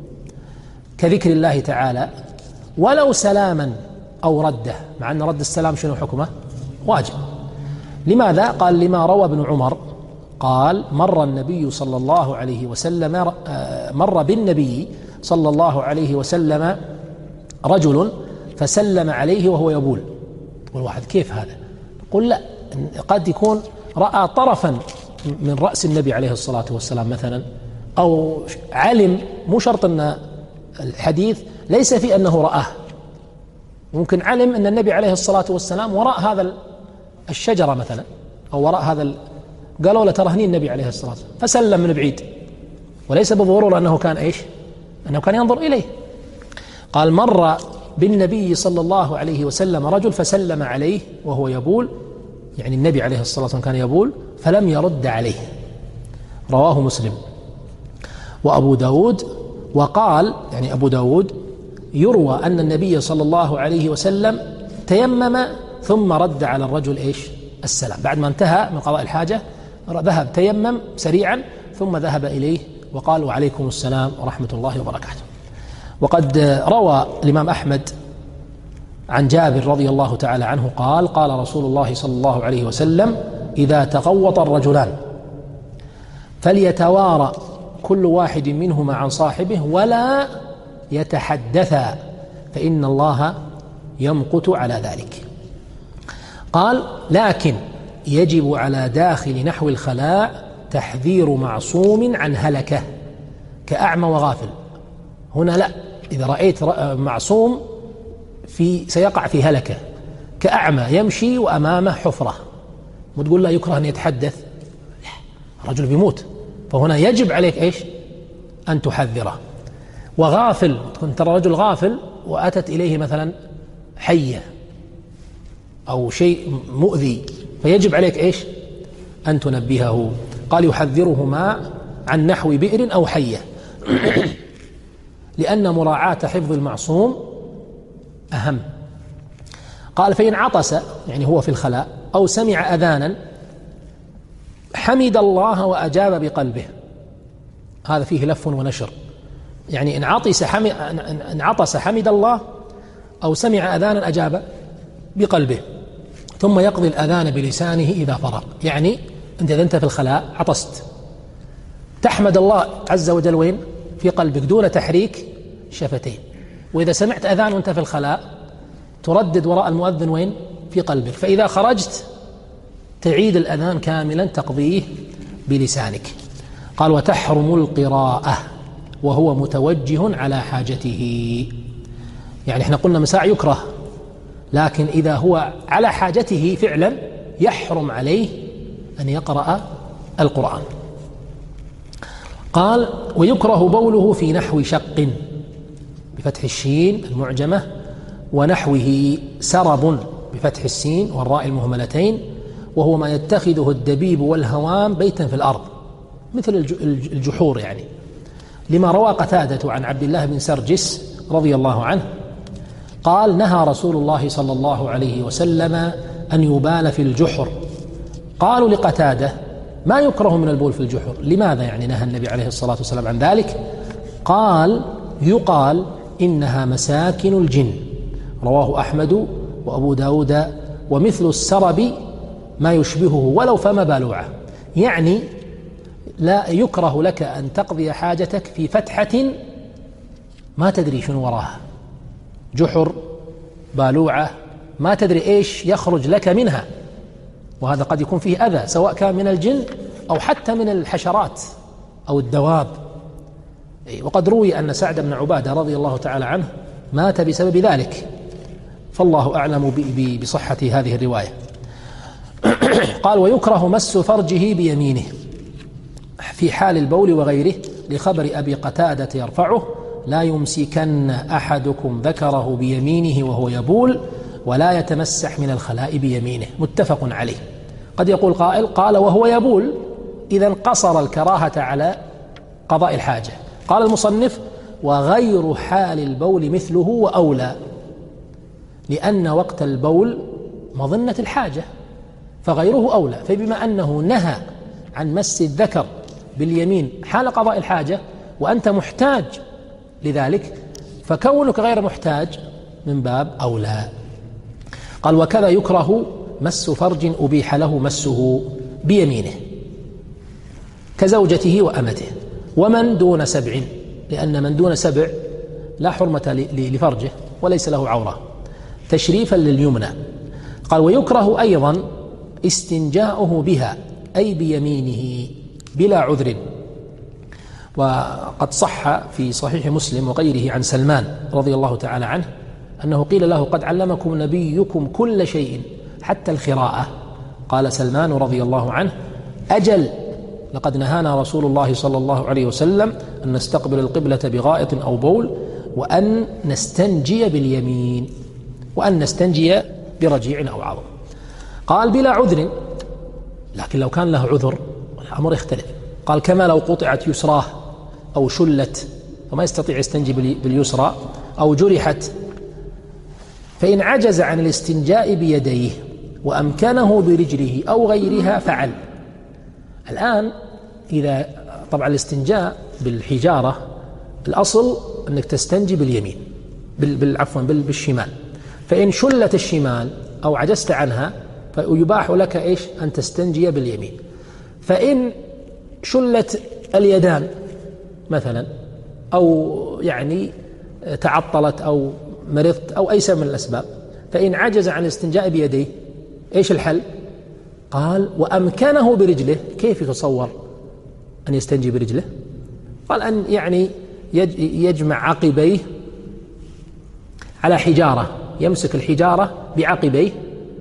كذكر الله تعالى، ولو سلاما أو رده، مع أن رد السلام شنو حكمه؟ واجب. لماذا؟ قال لما روى ابن عمر قال مر النبي صلى الله عليه وسلم مر بالنبي صلى الله عليه وسلم رجل فسلم عليه وهو يبول. والواحد كيف هذا؟ قل لا، قد يكون رأى طرفا من رأس النبي عليه الصلاة والسلام مثلا، أو علم، مو شرط أن الحديث ليس في أنه رآه، ممكن علم أن النبي عليه الصلاة والسلام وراء هذا الشجرة مثلا، أو وراء هذا ال... قالوا له ترهني النبي عليه الصلاة والسلام فسلم من بعيد، وليس بالضرورة أنه كان إيش؟ أنه كان ينظر إليه. قال مر بالنبي صلى الله عليه وسلم رجل فسلم عليه وهو يبول، يعني النبي عليه الصلاة والسلام كان يبول فلم يرد عليه. رواه مسلم وأبو داود. وقال يعني أبو داود يروى أن النبي صلى الله عليه وسلم تيمم ثم رد على الرجل إيش؟ السلام. بعد ما انتهى من قضاء الحاجة ذهب تيمم سريعا ثم ذهب إليه وقال وعليكم السلام ورحمة الله وبركاته. وقد روى الإمام أحمد عن جابر رضي الله تعالى عنه قال قال رسول الله صلى الله عليه وسلم إذا تغوط الرجلان فليتوارى كل واحد منهما عن صاحبه ولا يتحدثا فإن الله يمقت على ذلك. قال لكن يجب على داخل نحو الخلاء تحذير معصوم عن هلكة كأعمى وغافل. هنا لا، إذا رأيت معصوم في سيقع في هلكة كأعمى يمشي وأمامه حفرة وتقول لا يكره أن يتحدث، لا، الرجل بيموت، فهنا يجب عليك إيش؟ أن تحذره. وغافل، كنت ترى رجل غافل وأتت إليه مثلا حية أو شيء مؤذي فيجب عليك إيش؟ أن تنبهه. قال يحذرهما عن نحو بئر أو حية لأن مراعاة حفظ المعصوم أهم. قال فإن عطس، يعني هو في الخلاء، أو سمع أذانا حمد الله وأجاب بقلبه، هذا فيه لف ونشر، يعني إن عطس حمد, إن عطس حمد الله، أو سمع أذانا أجاب بقلبه، ثم يقضي الأذان بلسانه إذا فرغ. يعني أنت إذا أنت في الخلاء عطست تحمد الله عز وجل وين؟ في قلبك دون تحريك شفتين. وإذا سمعت أذان وأنت في الخلاء تردد وراء المؤذن وين؟ في قلبك. فإذا خرجت تعيد الأذان كاملا تقضيه بلسانك. قال وتحرم القراءة وهو متوجه على حاجته، يعني احنا قلنا مساء يكره، لكن إذا هو على حاجته فعلا يحرم عليه أن يقرأ القرآن. قال ويكره بوله في نحو شق بفتح الشين المعجمة ونحوه سرب بفتح السين والراء المهملتين، وهو ما يتخذه الدبيب والهوام بيتا في الأرض مثل الجحور، يعني لما روى قتادة عن عبد الله بن سرجس رضي الله عنه قال نهى رسول الله صلى الله عليه وسلم أن يبال في الجحر. قالوا لقتادة ما يكره من البول في الجحر، لماذا يعني نهى النبي عليه الصلاة والسلام عن ذلك؟ قال يقال إنها مساكن الجن. رواه أحمد وأبو داود. ومثل السرب ما يشبهه ولو فما بالوعة، يعني لا يكره لك أن تقضي حاجتك في فتحة ما تدري شنو وراها، جحر، بالوعة، ما تدري إيش يخرج لك منها، وهذا قد يكون فيه أذى سواء كان من الجن أو حتى من الحشرات أو الدواب. وقد روي أن سعد بن عبادة رضي الله تعالى عنه مات بسبب ذلك، فالله أعلم بصحة هذه الرواية. قال ويكره مس فرجه بيمينه في حال البول وغيره، لخبر أبي قتادة يرفعه لا يمسكن أحدكم ذكره بيمينه وهو يبول ولا يتمسح من الخلاء بيمينه، متفق عليه. قد يقول قائل قال وهو يبول، إذا قصر الكراهة على قضاء الحاجة. قال المصنف وغير حال البول مثله وأولى، لأن وقت البول مظنة الحاجة فغيره أولى. فبما أنه نهى عن مس الذكر باليمين حال قضاء الحاجة وأنت محتاج لذلك، فكونك غير محتاج من باب أولى. قال وكذا يكره مس فرج أبيح له مسه بيمينه كزوجته وأمته ومن دون سبع، لأن من دون سبع لا حرمة لفرجه وليس له عورة تشريفا لليمنى. قال ويكره أيضا استنجاؤه بها أي بيمينه بلا عذر. وقد صح في صحيح مسلم وغيره عن سلمان رضي الله تعالى عنه أنه قيل له قد علمكم نبيكم كل شيء حتى الخراءة. قال سلمان رضي الله عنه أجل، لقد نهانا رسول الله صلى الله عليه وسلم أن نستقبل القبلة بغائط أو بول، وأن نستنجي باليمين، وأن نستنجي برجيع أو عظم. قال بلا عذر، لكن لو كان له عذر الأمر يختلف. قال كما لو قطعت يسراه أو شلت فما يستطيع يستنجي باليسرى أو جرحت، فإن عجز عن الاستنجاء بيديه وأمكنه برجله أو غيرها فعل. الآن إذا طبعا الاستنجاء بالحجارة الأصل أنك تستنجي باليمين بالعفوا بالشمال، فإن شلت الشمال أو عجزت عنها فيباح لك إيش أن تستنجي باليمين. فإن شلت اليدان مثلا أو يعني تعطلت أو مرضت أو أي سبب من الأسباب، فإن عجز عن الاستنجاء بيديه إيش الحل؟ قال وأمكنه برجله. كيف يتصور أن يستنجي برجله؟ قال أن يعني يجمع عقبيه على حجارة، يمسك الحجارة بعقبيه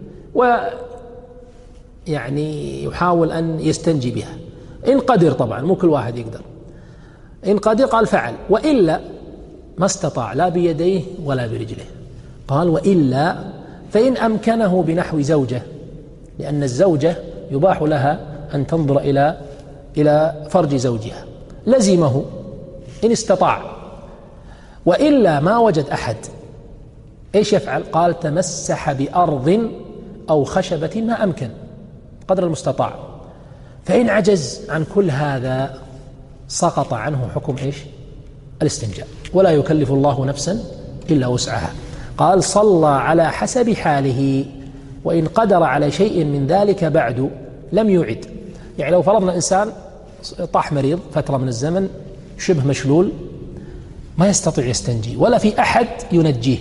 ويعني يحاول أن يستنجي بها إن قدر، طبعا مو كل واحد يقدر، إن قدر قال فعل، وإلا ما استطاع لا بيديه ولا برجله. قال وإلا فإن أمكنه بنحو زوجة، لأن الزوجة يباح لها أن تنظر إلى إلى فرج زوجها، لزمه إن استطاع. وإلا ما وجد أحد إيش يفعل؟ قال تمسح بأرض أو خشبة ما أمكن قدر المستطاع. فإن عجز عن كل هذا سقط عنه حكم إيش؟ الاستنجاء، ولا يكلف الله نفسا إلا وسعها. قال صلى على حسب حاله، وإن قدر على شيء من ذلك بعد لم يعد. يعني لو فرضنا إنسان طاح مريض فترة من الزمن شبه مشلول ما يستطيع يستنجي ولا في أحد ينجيه،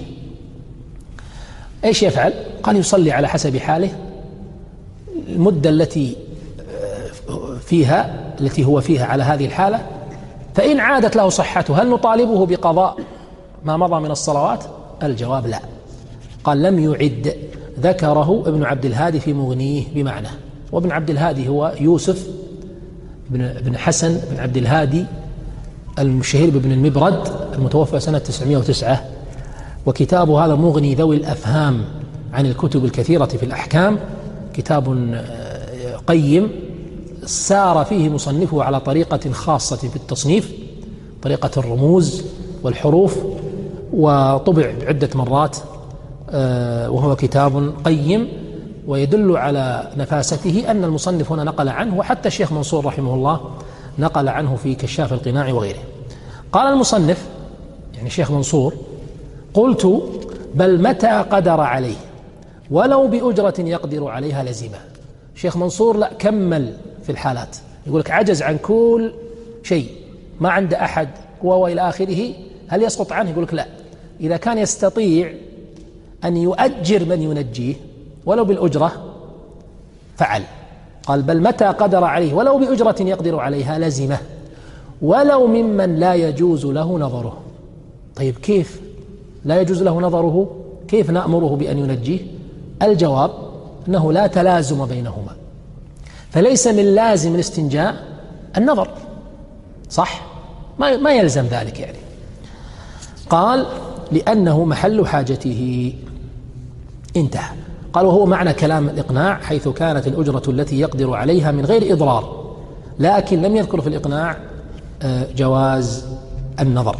إيش يفعل؟ قال يصلي على حسب حاله المدة التي فيها التي هو فيها على هذه الحالة، فإن عادت له صحته هل نطالبه بقضاء ما مضى من الصلوات؟ الجواب لا. قال لم يعد، ذكره ابن عبد الهادي في مغنيه بمعنى، وابن عبد الهادي هو يوسف بن حسن بن عبد الهادي المشهير بابن المبرد المتوفى سنة تسعمائة وتسعة، وكتابه هذا مغني ذوي الأفهام عن الكتب الكثيرة في الأحكام، كتاب قيم سار فيه مصنفه على طريقة خاصة في التصنيف، طريقة الرموز والحروف، وطبع عدة مرات، وهو كتاب قيم ويدل على نفاسته أن المصنف هنا نقل عنه، وحتى الشيخ منصور رحمه الله نقل عنه في كشاف القناع وغيره. قال المصنف يعني الشيخ منصور قلت بل متى قدر عليه ولو بأجرة يقدر عليها لزمه. الشيخ منصور لا كمل في الحالات، يقول لك عجز عن كل شيء ما عنده أحد وإلى آخره، هل يسقط عنه؟ يقول لك لا، إذا كان يستطيع أن يؤجر من ينجيه ولو بالأجرة فعل. قال بل متى قدر عليه ولو بأجرة يقدر عليها لزمه ولو ممن لا يجوز له نظره. طيب كيف لا يجوز له نظره؟ كيف نأمره بأن ينجيه؟ الجواب أنه لا تلازم بينهما، فليس من لازم الاستنجاء النظر، صح؟ ما ما يلزم ذلك يعني. قال لأنه محل حاجته. انتهى. قال وهو معنى كلام الإقناع حيث كانت الأجرة التي يقدر عليها من غير إضرار، لكن لم يذكر في الإقناع جواز النظر.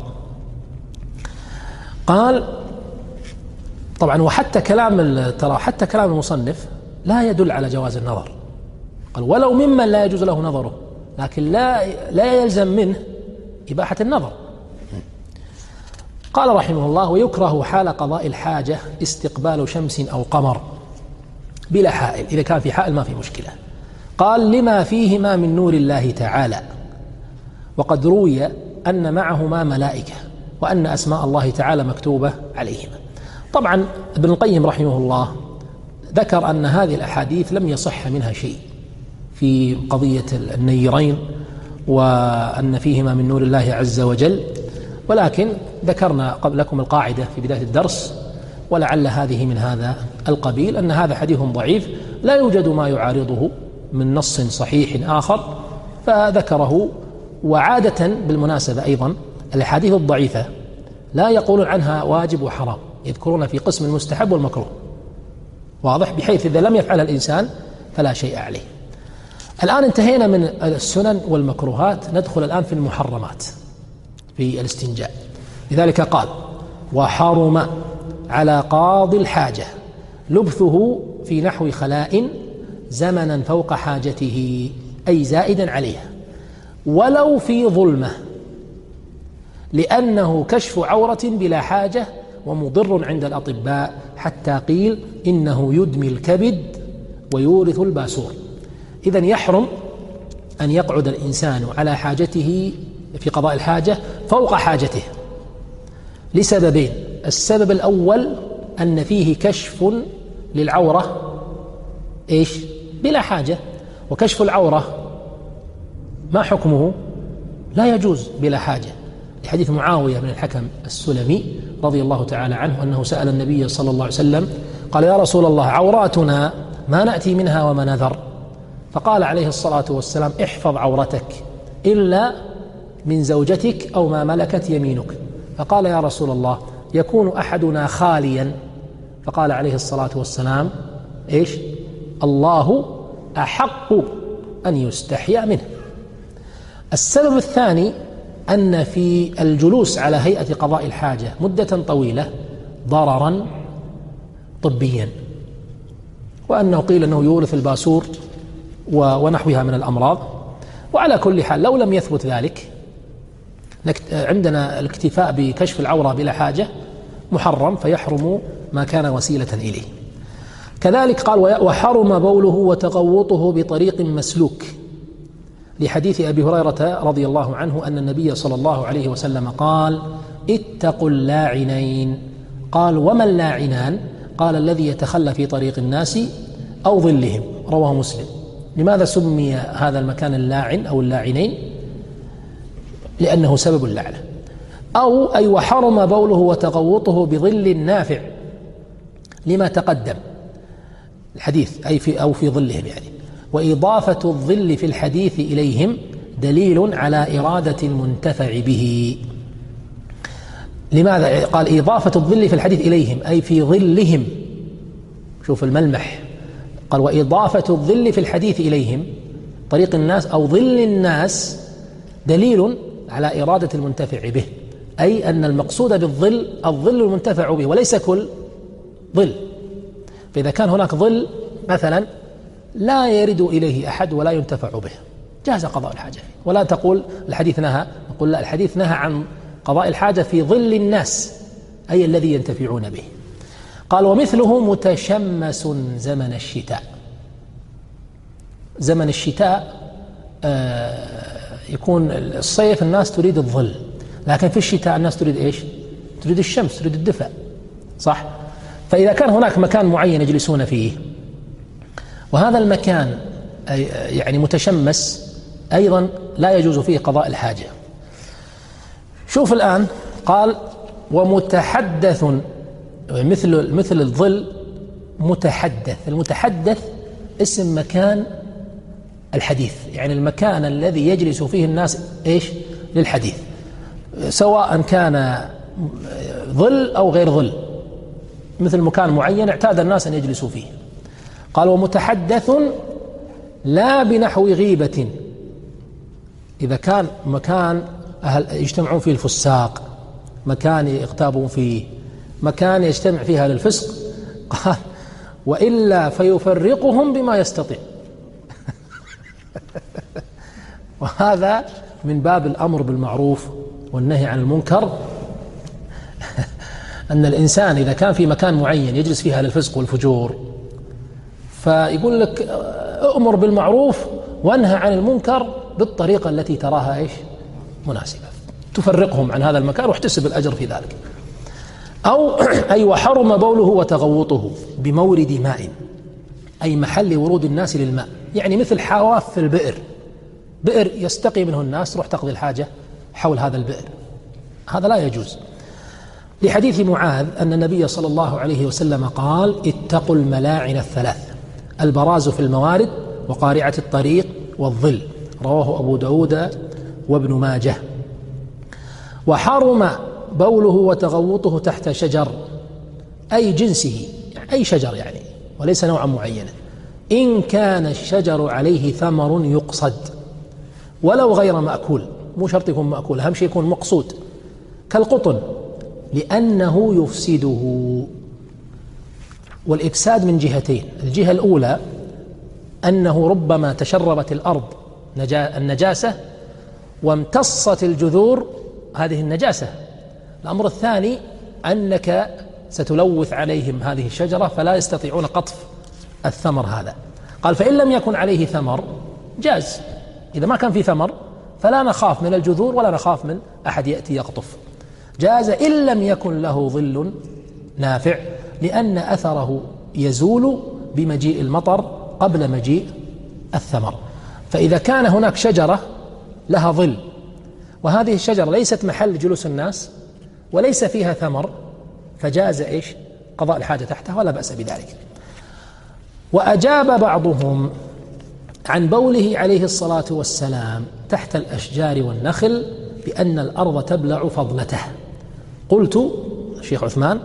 قال طبعا وحتى كلام ترى حتى كلام المصنف لا يدل على جواز النظر. قال ولو ممن لا يجوز له نظره، لكن لا لا يلزم منه إباحة النظر. قال رحمه الله ويكره حال قضاء الحاجة استقبال شمس أو قمر بلا حائل، إذا كان في حائل ما في مشكلة. قال لما فيهما من نور الله تعالى، وقد روي أن معهما ملائكة وأن أسماء الله تعالى مكتوبة عليهما. طبعا ابن القيم رحمه الله ذكر أن هذه الأحاديث لم يصح منها شيء في قضية النيرين وأن فيهما من نور الله عز وجل، ولكن ذكرنا قبل لكم القاعدة في بداية الدرس ولعل هذه من هذا القبيل، أن هذا حديث ضعيف لا يوجد ما يعارضه من نص صحيح آخر فذكره. وعادة بالمناسبة أيضا الأحاديث الضعيفة لا يقولون عنها واجب وحرام، يذكرون في قسم المستحب والمكروه، واضح، بحيث إذا لم يفعل الإنسان فلا شيء عليه. الآن انتهينا من السنن والمكروهات، ندخل الآن في المحرمات في الاستنجاء. لذلك قال وحرم على قاضي الحاجة لبثه في نحو خلاء زمنا فوق حاجته، أي زائدا عليها، ولو في ظلمة، لأنه كشف عورة بلا حاجة ومضر عند الأطباء، حتى قيل إنه يدمي الكبد ويورث الباسور. إذن يحرم أن يقعد الإنسان على حاجته في قضاء الحاجة فوق حاجته لسببين. السبب الأول أن فيه كشف للعورة إيش بلا حاجة، وكشف العورة ما حكمه؟ لا يجوز بلا حاجة، لحديث معاوية بن الحكم السلمي رضي الله تعالى عنه أنه سأل النبي صلى الله عليه وسلم قال يا رسول الله عوراتنا ما نأتي منها وما نذر، فقال عليه الصلاة والسلام احفظ عورتك إلا من زوجتك أو ما ملكت يمينك. فقال يا رسول الله يكون أحدنا خاليا، فقال عليه الصلاة والسلام إيش الله أحق أن يستحيا منه. السبب الثاني أن في الجلوس على هيئة قضاء الحاجة مدة طويلة ضررا طبيا، وأنه قيل أنه يورث الباسور ونحوها من الأمراض. وعلى كل حال لو لم يثبت ذلك عندنا الاكتفاء بكشف العورة بلا حاجة محرم، فيحرم ما كان وسيلة إليه. كذلك قال وحرم بوله وتغوطه بطريق مسلوك، لحديث أبي هريرة رضي الله عنه أن النبي صلى الله عليه وسلم قال اتقوا اللاعنين. قال وما اللاعنان؟ قال الذي يتخلى في طريق الناس أو ظلهم، رواه مسلم. لماذا سمي هذا المكان اللاعن أو اللاعنين؟ لأنه سبب اللعنة. أو أي وحرم بوله وتغوطه بظل نافع لما تقدم الحديث، أي في أو في ظلهم يعني. وإضافة الظل في الحديث إليهم دليل على إرادة المنتفع به. لماذا قال إضافة الظل في الحديث إليهم؟ أي في ظلهم، شوف الملمح، قال وإضافة الظل في الحديث إليهم طريق الناس أو ظل الناس دليل على إرادة المنتفع به، أي أن المقصود بالظل الظل المنتفع به وليس كل ظل. فإذا كان هناك ظل مثلا لا يرد إليه أحد ولا ينتفع به جاز قضاء الحاجة فيه. ولا تقول الحديث نهى، نقول لا، الحديث نهى عن قضاء الحاجة في ظل الناس أي الذي ينتفعون به. قال ومثله متشمس زمن الشتاء. زمن الشتاء آه يكون الصيف الناس تريد الظل، لكن في الشتاء الناس تريد إيش؟ تريد الشمس، تريد الدفء، صح؟ فإذا كان هناك مكان معين يجلسون فيه وهذا المكان يعني متشمس أيضا لا يجوز فيه قضاء الحاجة. شوف الآن قال ومتحدث، مثل مثل الظل متحدث. المتحدث اسم مكان الحديث، يعني المكان الذي يجلس فيه الناس إيش للحديث، سواء كان ظل أو غير ظل. مثل مكان معين اعتاد الناس أن يجلسوا فيه. قال ومتحدث لا بنحو غيبة، إذا كان مكان أهل يجتمعون فيه الفساق، مكان يغتابون فيه، مكان يجتمع فيها للفسق، قال وإلا فيفرقهم بما يستطيع. وهذا من باب الأمر بالمعروف والنهي عن المنكر، أن الإنسان إذا كان في مكان معين يجلس فيها للفسق والفجور، فيقول لك أمر بالمعروف وانهى عن المنكر بالطريقة التي تراها إيش مناسبة، تفرقهم عن هذا المكان واحتسب الأجر في ذلك. أو أي وحرم بوله وتغوطه بمورد ماء، أي محل ورود الناس للماء، يعني مثل حواف في البئر، بئر يستقي منه الناس، تروح تقضي الحاجة حول هذا البئر، هذا لا يجوز. لحديث معاذ أن النبي صلى الله عليه وسلم قال اتقوا الملاعن الثلاث، البراز في الموارد وقارعة الطريق والظل، رواه أبو داود وابن ماجه. وحرم بوله وتغوطه تحت شجر، أي جنسه، أي شجر يعني، وليس نوعا معينا، إن كان الشجر عليه ثمر يقصد ولو غير مأكول، مو شرط يكون مأكول، أهم شيء يكون مقصود، كالقطن لأنه يفسده. والإفساد من جهتين، الجهة الأولى أنه ربما تشربت الأرض النجاسة وامتصت الجذور هذه النجاسة. الأمر الثاني أنك ستلوث عليهم هذه الشجرة فلا يستطيعون قطف الثمر هذا. قال فإن لم يكن عليه ثمر جاز، إذا ما كان في ثمر فلا نخاف من الجذور ولا نخاف من أحد يأتي يقطف، جاز إن لم يكن له ظل نافع، لأن أثره يزول بمجيء المطر قبل مجيء الثمر. فإذا كان هناك شجرة لها ظل وهذه الشجرة ليست محل جلوس الناس وليس فيها ثمر، فجاز إيش قضاء الحاجة تحتها ولا بأس بذلك. وأجاب بعضهم عن بوله عليه الصلاة والسلام تحت الأشجار والنخل بأن الأرض تبلع فضلته. قلت الشيخ عثمان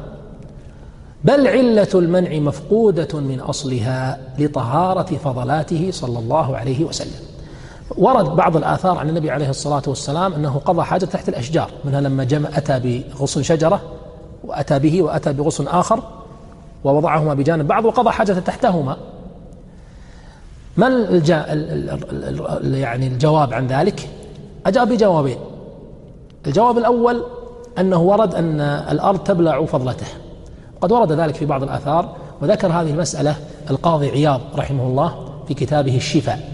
بل علة المنع مفقودة من أصلها لطهارة فضلاته صلى الله عليه وسلم. ورد بعض الآثار عن النبي عليه الصلاة والسلام أنه قضى حاجة تحت الأشجار، منها لما جمع أتى بغصن شجرة وأتى به وأتى بغصن آخر ووضعهما بجانب بعض وقضى حاجة تحتهما. ما الجا... يعني الجواب عن ذلك؟ أجاب بجوابين. الجواب الأول أنه ورد أن الأرض تبلع فضلته، قد ورد ذلك في بعض الآثار، وذكر هذه المسألة القاضي عياض رحمه الله في كتابه الشفاء،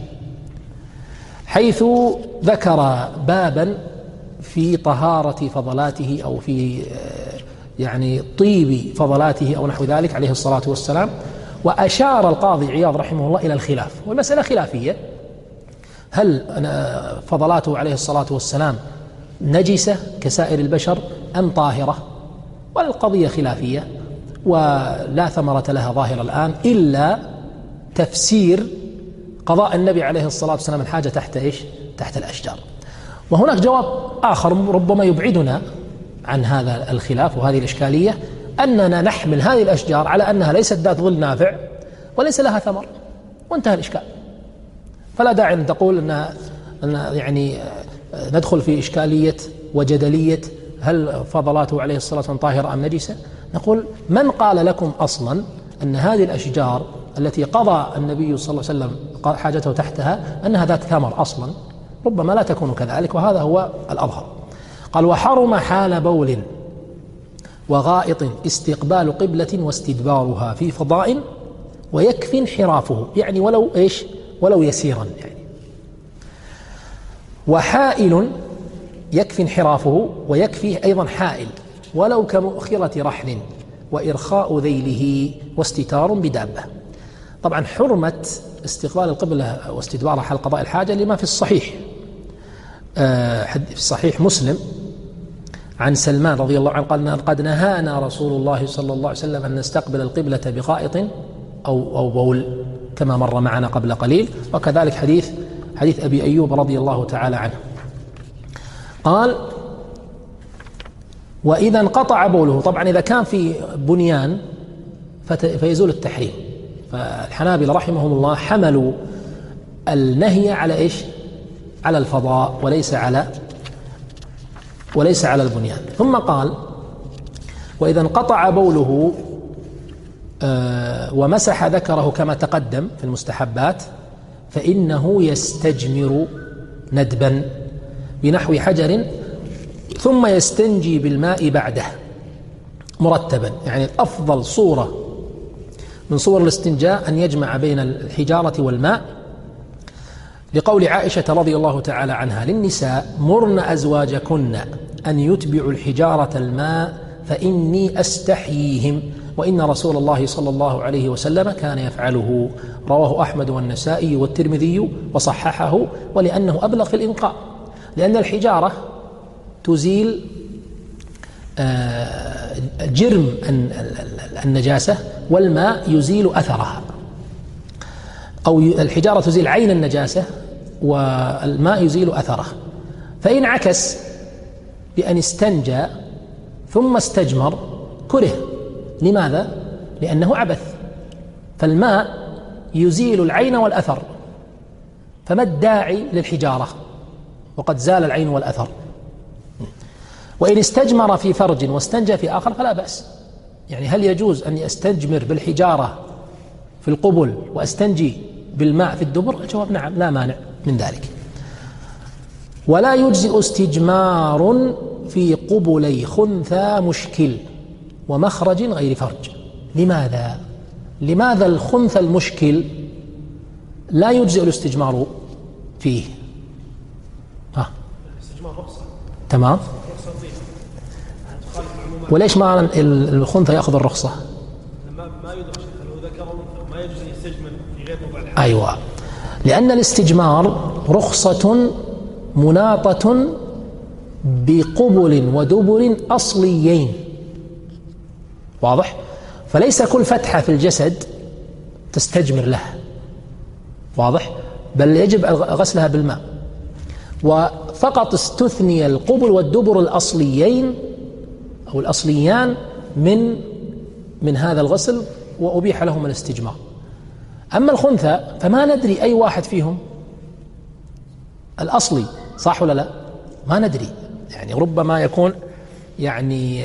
حيث ذكر بابا في طهارة فضلاته أو في يعني طيب فضلاته أو نحو ذلك عليه الصلاة والسلام. وأشار القاضي عياض رحمه الله إلى الخلاف، والمسألة خلافية، هل فضلاته عليه الصلاة والسلام نجسة كسائر البشر أم طاهرة؟ والقضية خلافية ولا ثمرة لها ظاهرة الآن إلا تفسير قضاء النبي عليه الصلاة والسلام الحاجة تحت إيش؟ تحت الأشجار. وهناك جواب آخر ربما يبعدنا عن هذا الخلاف وهذه الإشكالية، أننا نحمل هذه الأشجار على أنها ليست ذات ظل نافع وليس لها ثمر، وانتهى الإشكال. فلا داعي أن تقول أن أن يعني ندخل في إشكالية وجدلية هل فضلاته عليه الصلاة والسلام طاهرة أم نجسة. نقول من قال لكم أصلا أن هذه الأشجار التي قضى النبي صلى الله عليه وسلم حاجته تحتها أنها ذات ثمر أصلا؟ ربما لا تكون كذلك، وهذا هو الأظهر. قال وحرم حال بول وغائط استقبال قبلة واستدبارها في فضاء ويكفي انحرافه، يعني ولو إيش ولو يسيرا يعني. وحائل يكفي انحرافه، ويكفي أيضا حائل ولو كمؤخرة رحل وإرخاء ذيله واستتار بدابة. طبعا حرمة استقبال القبلة واستدبارها حال قضاء الحاجة لما في الصحيح، آه في صحيح مسلم عن سلمان رضي الله عنه قال قد نهانا رسول الله صلى الله عليه وسلم أن نستقبل القبلة بغائط أو, أو بول كما مر معنا قبل قليل. وكذلك حديث حديث أبي أيوب رضي الله تعالى عنه قال وإذا انقطع بوله، طبعا إذا كان في بنيان فيزول التحريم. فالحنابلة رحمهم الله حملوا النهي على إيش؟ على الفضاء وليس على وليس على البنيان. ثم قال: وإذا انقطع بوله ومسح ذكره كما تقدم في المستحبات فإنه يستجمر ندبا بنحو حجر ثم يستنجي بالماء بعده مرتبا. يعني أفضل صورة من صور الاستنجاء أن يجمع بين الحجارة والماء، لقول عائشة رضي الله تعالى عنها للنساء: مرن أزواجكن أن يتبعوا الحجارة الماء فإني أستحييهم وإن رسول الله صلى الله عليه وسلم كان يفعله. رواه أحمد والنسائي والترمذي وصححه، ولأنه أبلغ في الإنقاء، لأن الحجارة تزيل جرم النجاسة والماء يزيل أثرها، أو الحجارة تزيل عين النجاسة والماء يزيل أثره. فإن عكس بأن استنجى ثم استجمر كره. لماذا؟ لأنه عبث، فالماء يزيل العين والأثر، فما الداعي للحجارة وقد زال العين والأثر؟ وإن استجمر في فرج واستنجى في آخر فلا بأس. يعني هل يجوز أن أستجمر بالحجارة في القبل وأستنجي بالماء في الدبر؟ الجواب نعم، لا مانع من ذلك. ولا يجزئ استجمار في قبلي خنثى مشكل ومخرج غير فرج. لماذا؟ لماذا الخنثى المشكل لا يجزئ الاستجمار فيه؟ ها. الاستجمار رخصة. تمام. وليش ما الخنثى يأخذ الرخصة؟ ما ما يدرك لو ذكر ما يجوز يستجمر في غير موضع الحاجة. أيوة، لأن الاستجمار رخصة مناطة بقبل ودبر أصليين. واضح؟ فليس كل فتحة في الجسد تستجمر لها. واضح؟ بل يجب غسلها بالماء. وفقط استثني القبل والدبر الأصليين أو الأصليان من من هذا الغسل وأبيح لهم الاستجمار. أما الخنثى فما ندري أي واحد فيهم الأصلي، صح ولا لا؟ ما ندري، يعني ربما يكون يعني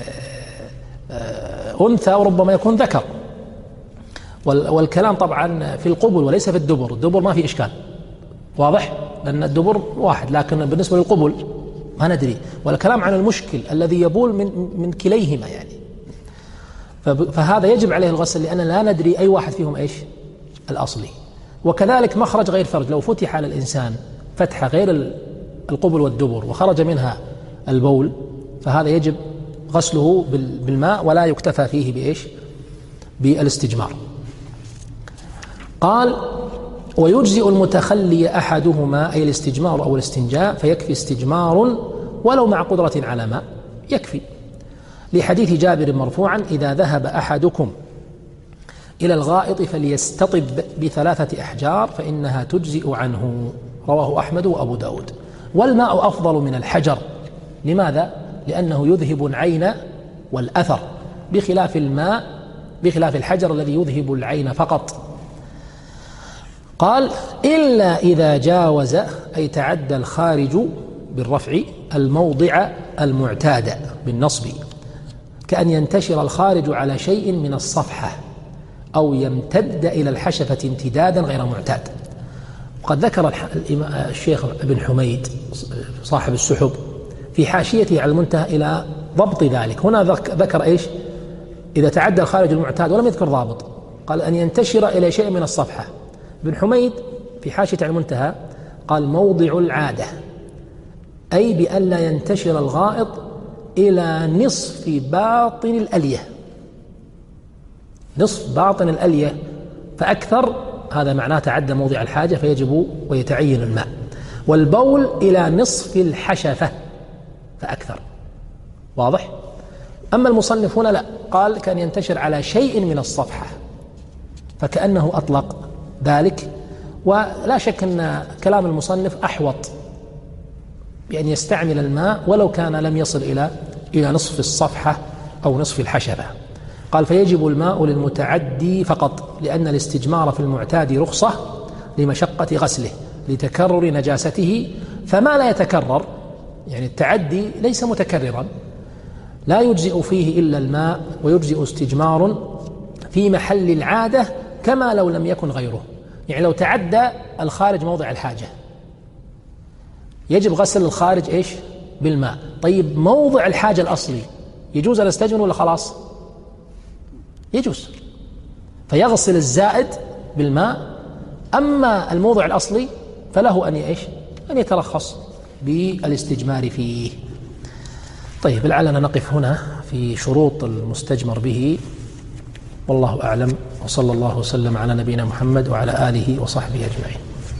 أنثى وربما يكون ذكر. والكلام طبعا في القبل وليس في الدبر. الدبر ما في إشكال، واضح؟ لأن الدبر واحد، لكن بالنسبة للقبل ما ندري. والكلام عن المشكل الذي يبول من من كليهما، يعني فهذا يجب عليه الغسل لأن لا ندري أي واحد فيهم إيش الأصلي. وكذلك مخرج غير فرج، لو فتح على الإنسان فتحة غير القبل والدبر وخرج منها البول فهذا يجب غسله بالماء ولا يكتفى فيه بإيش؟ بالاستجمار. قال: ويجزئ المتخلي أحدهما، أي الاستجمار أو الاستنجاء، فيكفي استجمار ولو مع قدرة على ماء، يكفي، لحديث جابر مرفوعا: إذا ذهب أحدكم إلى الغائط فليستطب بثلاثة أحجار فإنها تجزئ عنه. رواه أحمد وأبو داود. والماء أفضل من الحجر. لماذا؟ لأنه يذهب العين والأثر، بخلاف الماء بخلاف الحجر الذي يذهب العين فقط. قال: إلا إذا جاوز، أي تعدى الخارج بالرفع، الموضع المعتاد بالنصب، كأن ينتشر الخارج على شيء من الصفحة أو يمتد إلى الحشفة امتدادا غير معتاد. وقد ذكر الشيخ ابن حميد صاحب السحب في حاشيته على المنتهى إلى ضبط ذلك. هنا ذكر إيش؟ إذا تعدى الخارج المعتاد، ولم يذكر ضابط، قال أن ينتشر إلى شيء من الصفحة. ابن حميد في حاشية على المنتهى قال موضع العادة، أي بأن لا ينتشر الغائط إلى نصف باطن الألية، نصف باطن الألية فأكثر، هذا معناه تعدى موضع الحاجة فيجب ويتعين الماء. والبول إلى نصف الحشفة فأكثر. واضح؟ أما المصنف هنا لا، قال كان ينتشر على شيء من الصفحة، فكأنه أطلق ذلك. ولا شك أن كلام المصنف أحوط بأن يستعمل الماء ولو كان لم يصل إلى إلى نصف الصفحة أو نصف الحشفة. قال فيجب الماء للمتعدي فقط، لأن الاستجمار في المعتاد رخصة لمشقة غسله لتكرر نجاسته، فما لا يتكرر يعني التعدي ليس متكررا لا يجزئ فيه إلا الماء، ويجزئ استجمار في محل العادة كما لو لم يكن غيره. يعني لو تعدى الخارج موضع الحاجة يجب غسل الخارج إيش بالماء. طيب موضع الحاجة الأصلي يجوز أن استجمر ولا خلاص؟ يجوز، فيغسل الزائد بالماء. أما الموضع الأصلي فله أن إيش أن يترخص بالاستجمار فيه. طيب لعلنا نقف هنا في شروط المستجمر به، والله أعلم، وصلى الله وسلم على نبينا محمد وعلى آله وصحبه أجمعين.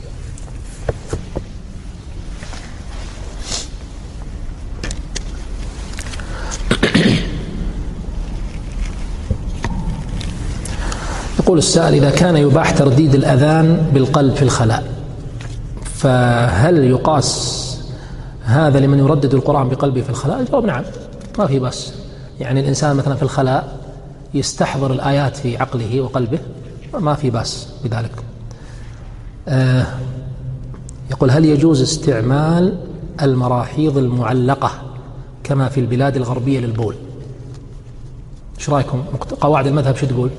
يقول السائل: إذا كان يباح ترديد الأذان بالقلب في الخلاء، فهل يقاس هذا لمن يردد القرآن بقلبه في الخلاء؟ الجواب نعم، ما في بأس. يعني الإنسان مثلا في الخلاء يستحضر الآيات في عقله وقلبه، ما في بأس بذلك. آه يقول: هل يجوز استعمال المراحيض المعلقة كما في البلاد الغربية للبول؟ ايش رايكم؟ قواعد المذهب شو تقول؟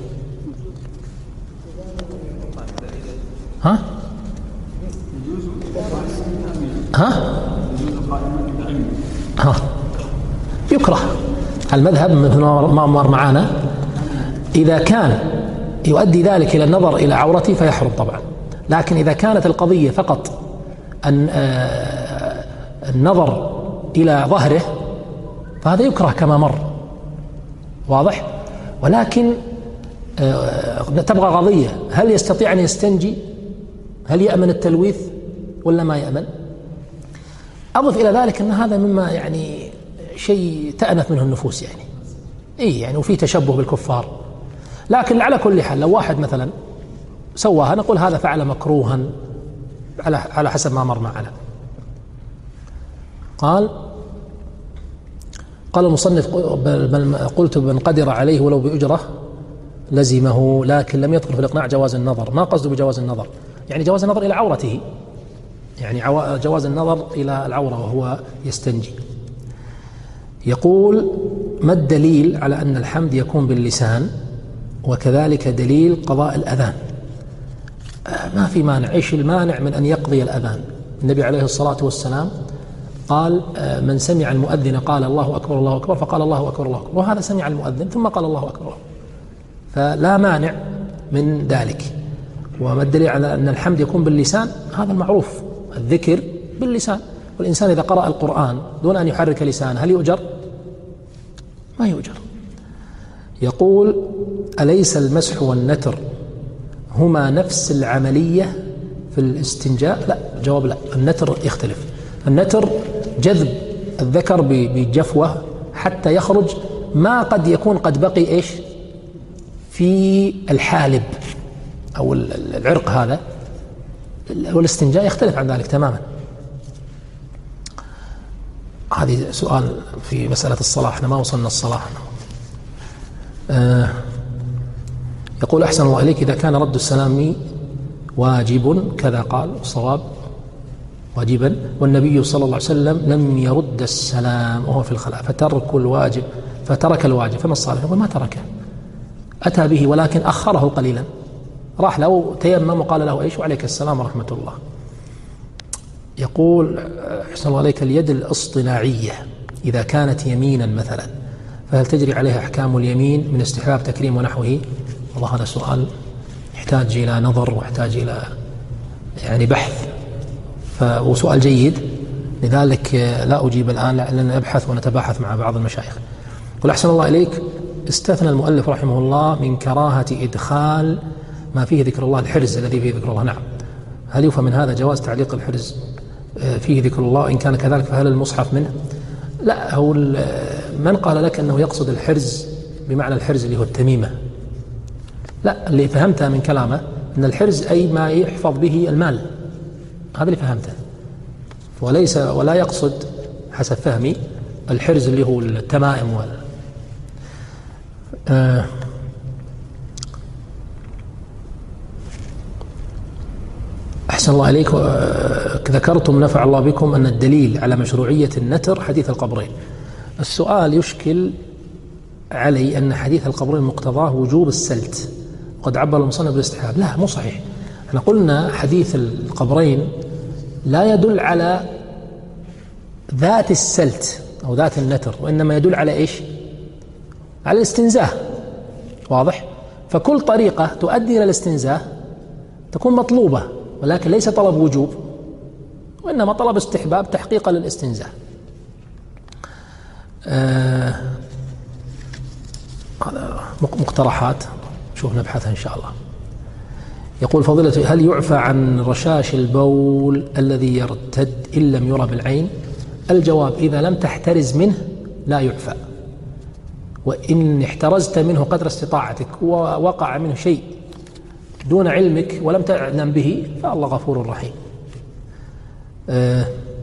ها؟ ها؟ ها؟ يكره. المذهب مثل ما مر معنا إذا كان يؤدي ذلك إلى النظر إلى عورته فيحرم طبعا، لكن إذا كانت القضية فقط أن النظر إلى ظهره فهذا يكره كما مر، واضح. ولكن تبغى قضية: هل يستطيع أن يستنجي؟ هل يأمن التلويث ولا ما يأمن؟ أضف إلى ذلك أن هذا مما يعني شيء تأنف منه النفوس، يعني إيه يعني وفي تشبه بالكفار. لكن على كل حال لو واحد مثلا سواها نقول هذا فعل مكروها على على حسب ما مر معنا. قال قال المصنف: قلت من قدر عليه ولو بأجرة لزمه، لكن لم يدخل في الإقناع جواز النظر. ما قصده بجواز النظر؟ يعني جواز النظر إلى عورته، يعني جواز النظر إلى العورة وهو يستنجي. يقول: ما الدليل على أن الحمد يكون باللسان وكذلك دليل قضاء الأذان؟ ما في مانع. إيش المانع من أن يقضي الأذان؟ النبي عليه الصلاة والسلام قال: من سمع المؤذن قال الله أكبر الله أكبر فقال الله أكبر الله أكبر، وهذا سمع المؤذن ثم قال الله أكبر، فلا مانع من ذلك. وما الدليل على أن الحمد يكون باللسان؟ هذا المعروف، الذكر باللسان. والإنسان إذا قرأ القرآن دون أن يحرك لسانه هل يؤجر؟ ما يؤجر. يقول: أليس المسح والنتر هما نفس العملية في الاستنجاء؟ لا، الجواب لا، النتر يختلف. النتر جذب الذكر بجفوة حتى يخرج ما قد يكون قد بقي إيش في الحالب أو العرق هذا، والاستنجاء يختلف عن ذلك تماما. هذه سؤال في مسألة الصلاة، احنا ما وصلنا الصلاة. آه يقول: أحسن الله إليك، إذا كان رد السلام واجب كذا قال الصواب واجبا، والنبي صلى الله عليه وسلم لم يرد السلام وهو في الخلاء فترك الواجب فترك الواجب، فما الصالح؟ يقول: ما تركه، أتى به ولكن أخره قليلا، راح له تيمم وقال له إيش وعليك السلام ورحمة الله. يقول: أحسن الله عليك، اليد الاصطناعية إذا كانت يمينا مثلا فهل تجري عليها أحكام اليمين من استحباب تكريم ونحوه؟ والله هذا سؤال يحتاج إلى نظر ويحتاج إلى يعني بحث، وسؤال جيد، لذلك لا أجيب الآن لأننا نبحث ونتباحث مع بعض المشايخ. قل: أحسن الله إليك، استثنى المؤلف رحمه الله من كراهة إدخال ما فيه ذكر الله الحرز الذي فيه ذكر الله. نعم، هل يفهم من هذا جواز تعليق الحرز فيه ذكر الله؟ إن كان كذلك فهل المصحف منه؟ لا، هو من قال لك أنه يقصد الحرز بمعنى الحرز اللي هو التميمة؟ لا، اللي فهمته من كلامه أن الحرز أي ما يحفظ به المال، هذا اللي فهمته، وليس ولا يقصد حسب فهمي الحرز اللي هو التمائم وال... آه أحسن الله إليك. ذكرتم نفع الله بكم أن الدليل على مشروعية النتر حديث القبرين. السؤال يشكل علي أن حديث القبرين مقتضاه وجوب السلت، وقد عبر المصنف بالاستحباب. لا، مو صحيح. احنا قلنا حديث القبرين لا يدل على ذات السلت أو ذات النتر، وإنما يدل على إيش؟ على الاستنزاه. واضح؟ فكل طريقة تؤدي إلى الاستنزاه تكون مطلوبة، ولكن ليس طلب وجوب، وإنما طلب استحباب تحقيقا للاستنزاه. آه هذا مقترحات، شوف نبحثها إن شاء الله. يقول فضيلة: هل يعفى عن رشاش البول الذي يرتد إن لم يرى بالعين؟ الجواب: إذا لم تحترز منه لا يعفى، وإن احترزت منه قدر استطاعتك ووقع منه شيء دون علمك ولم تعلم به فالله غفور رحيم. آه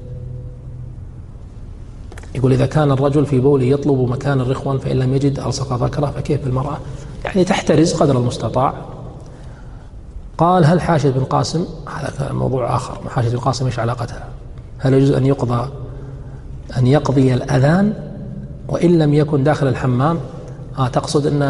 يقول: إذا كان الرجل في بوله يطلب مكان الرخوان فإن لم يجد ألصق ذكره فكيف بالمرأة؟ يعني تحترز قدر المستطاع. قال: هل حاشد بن قاسم، هذا موضوع آخر، حاشد بن قاسم إيش علاقتها؟ هل يجوز أن يقضى أن يقضي الأذان وإن لم يكن داخل الحمام؟ آه تقصد أن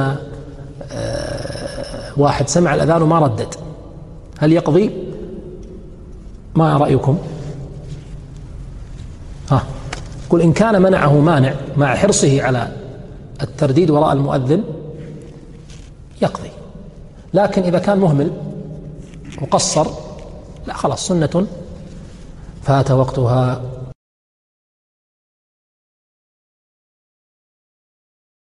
آه واحد سمع الأذان وما ردد، هل يقضي؟ ما رأيكم؟ ها آه. قل إن كان منعه مانع مع حرصه على الترديد وراء المؤذن يقضي، لكن إذا كان مهمل وقصر لا، خلاص سنة فات وقتها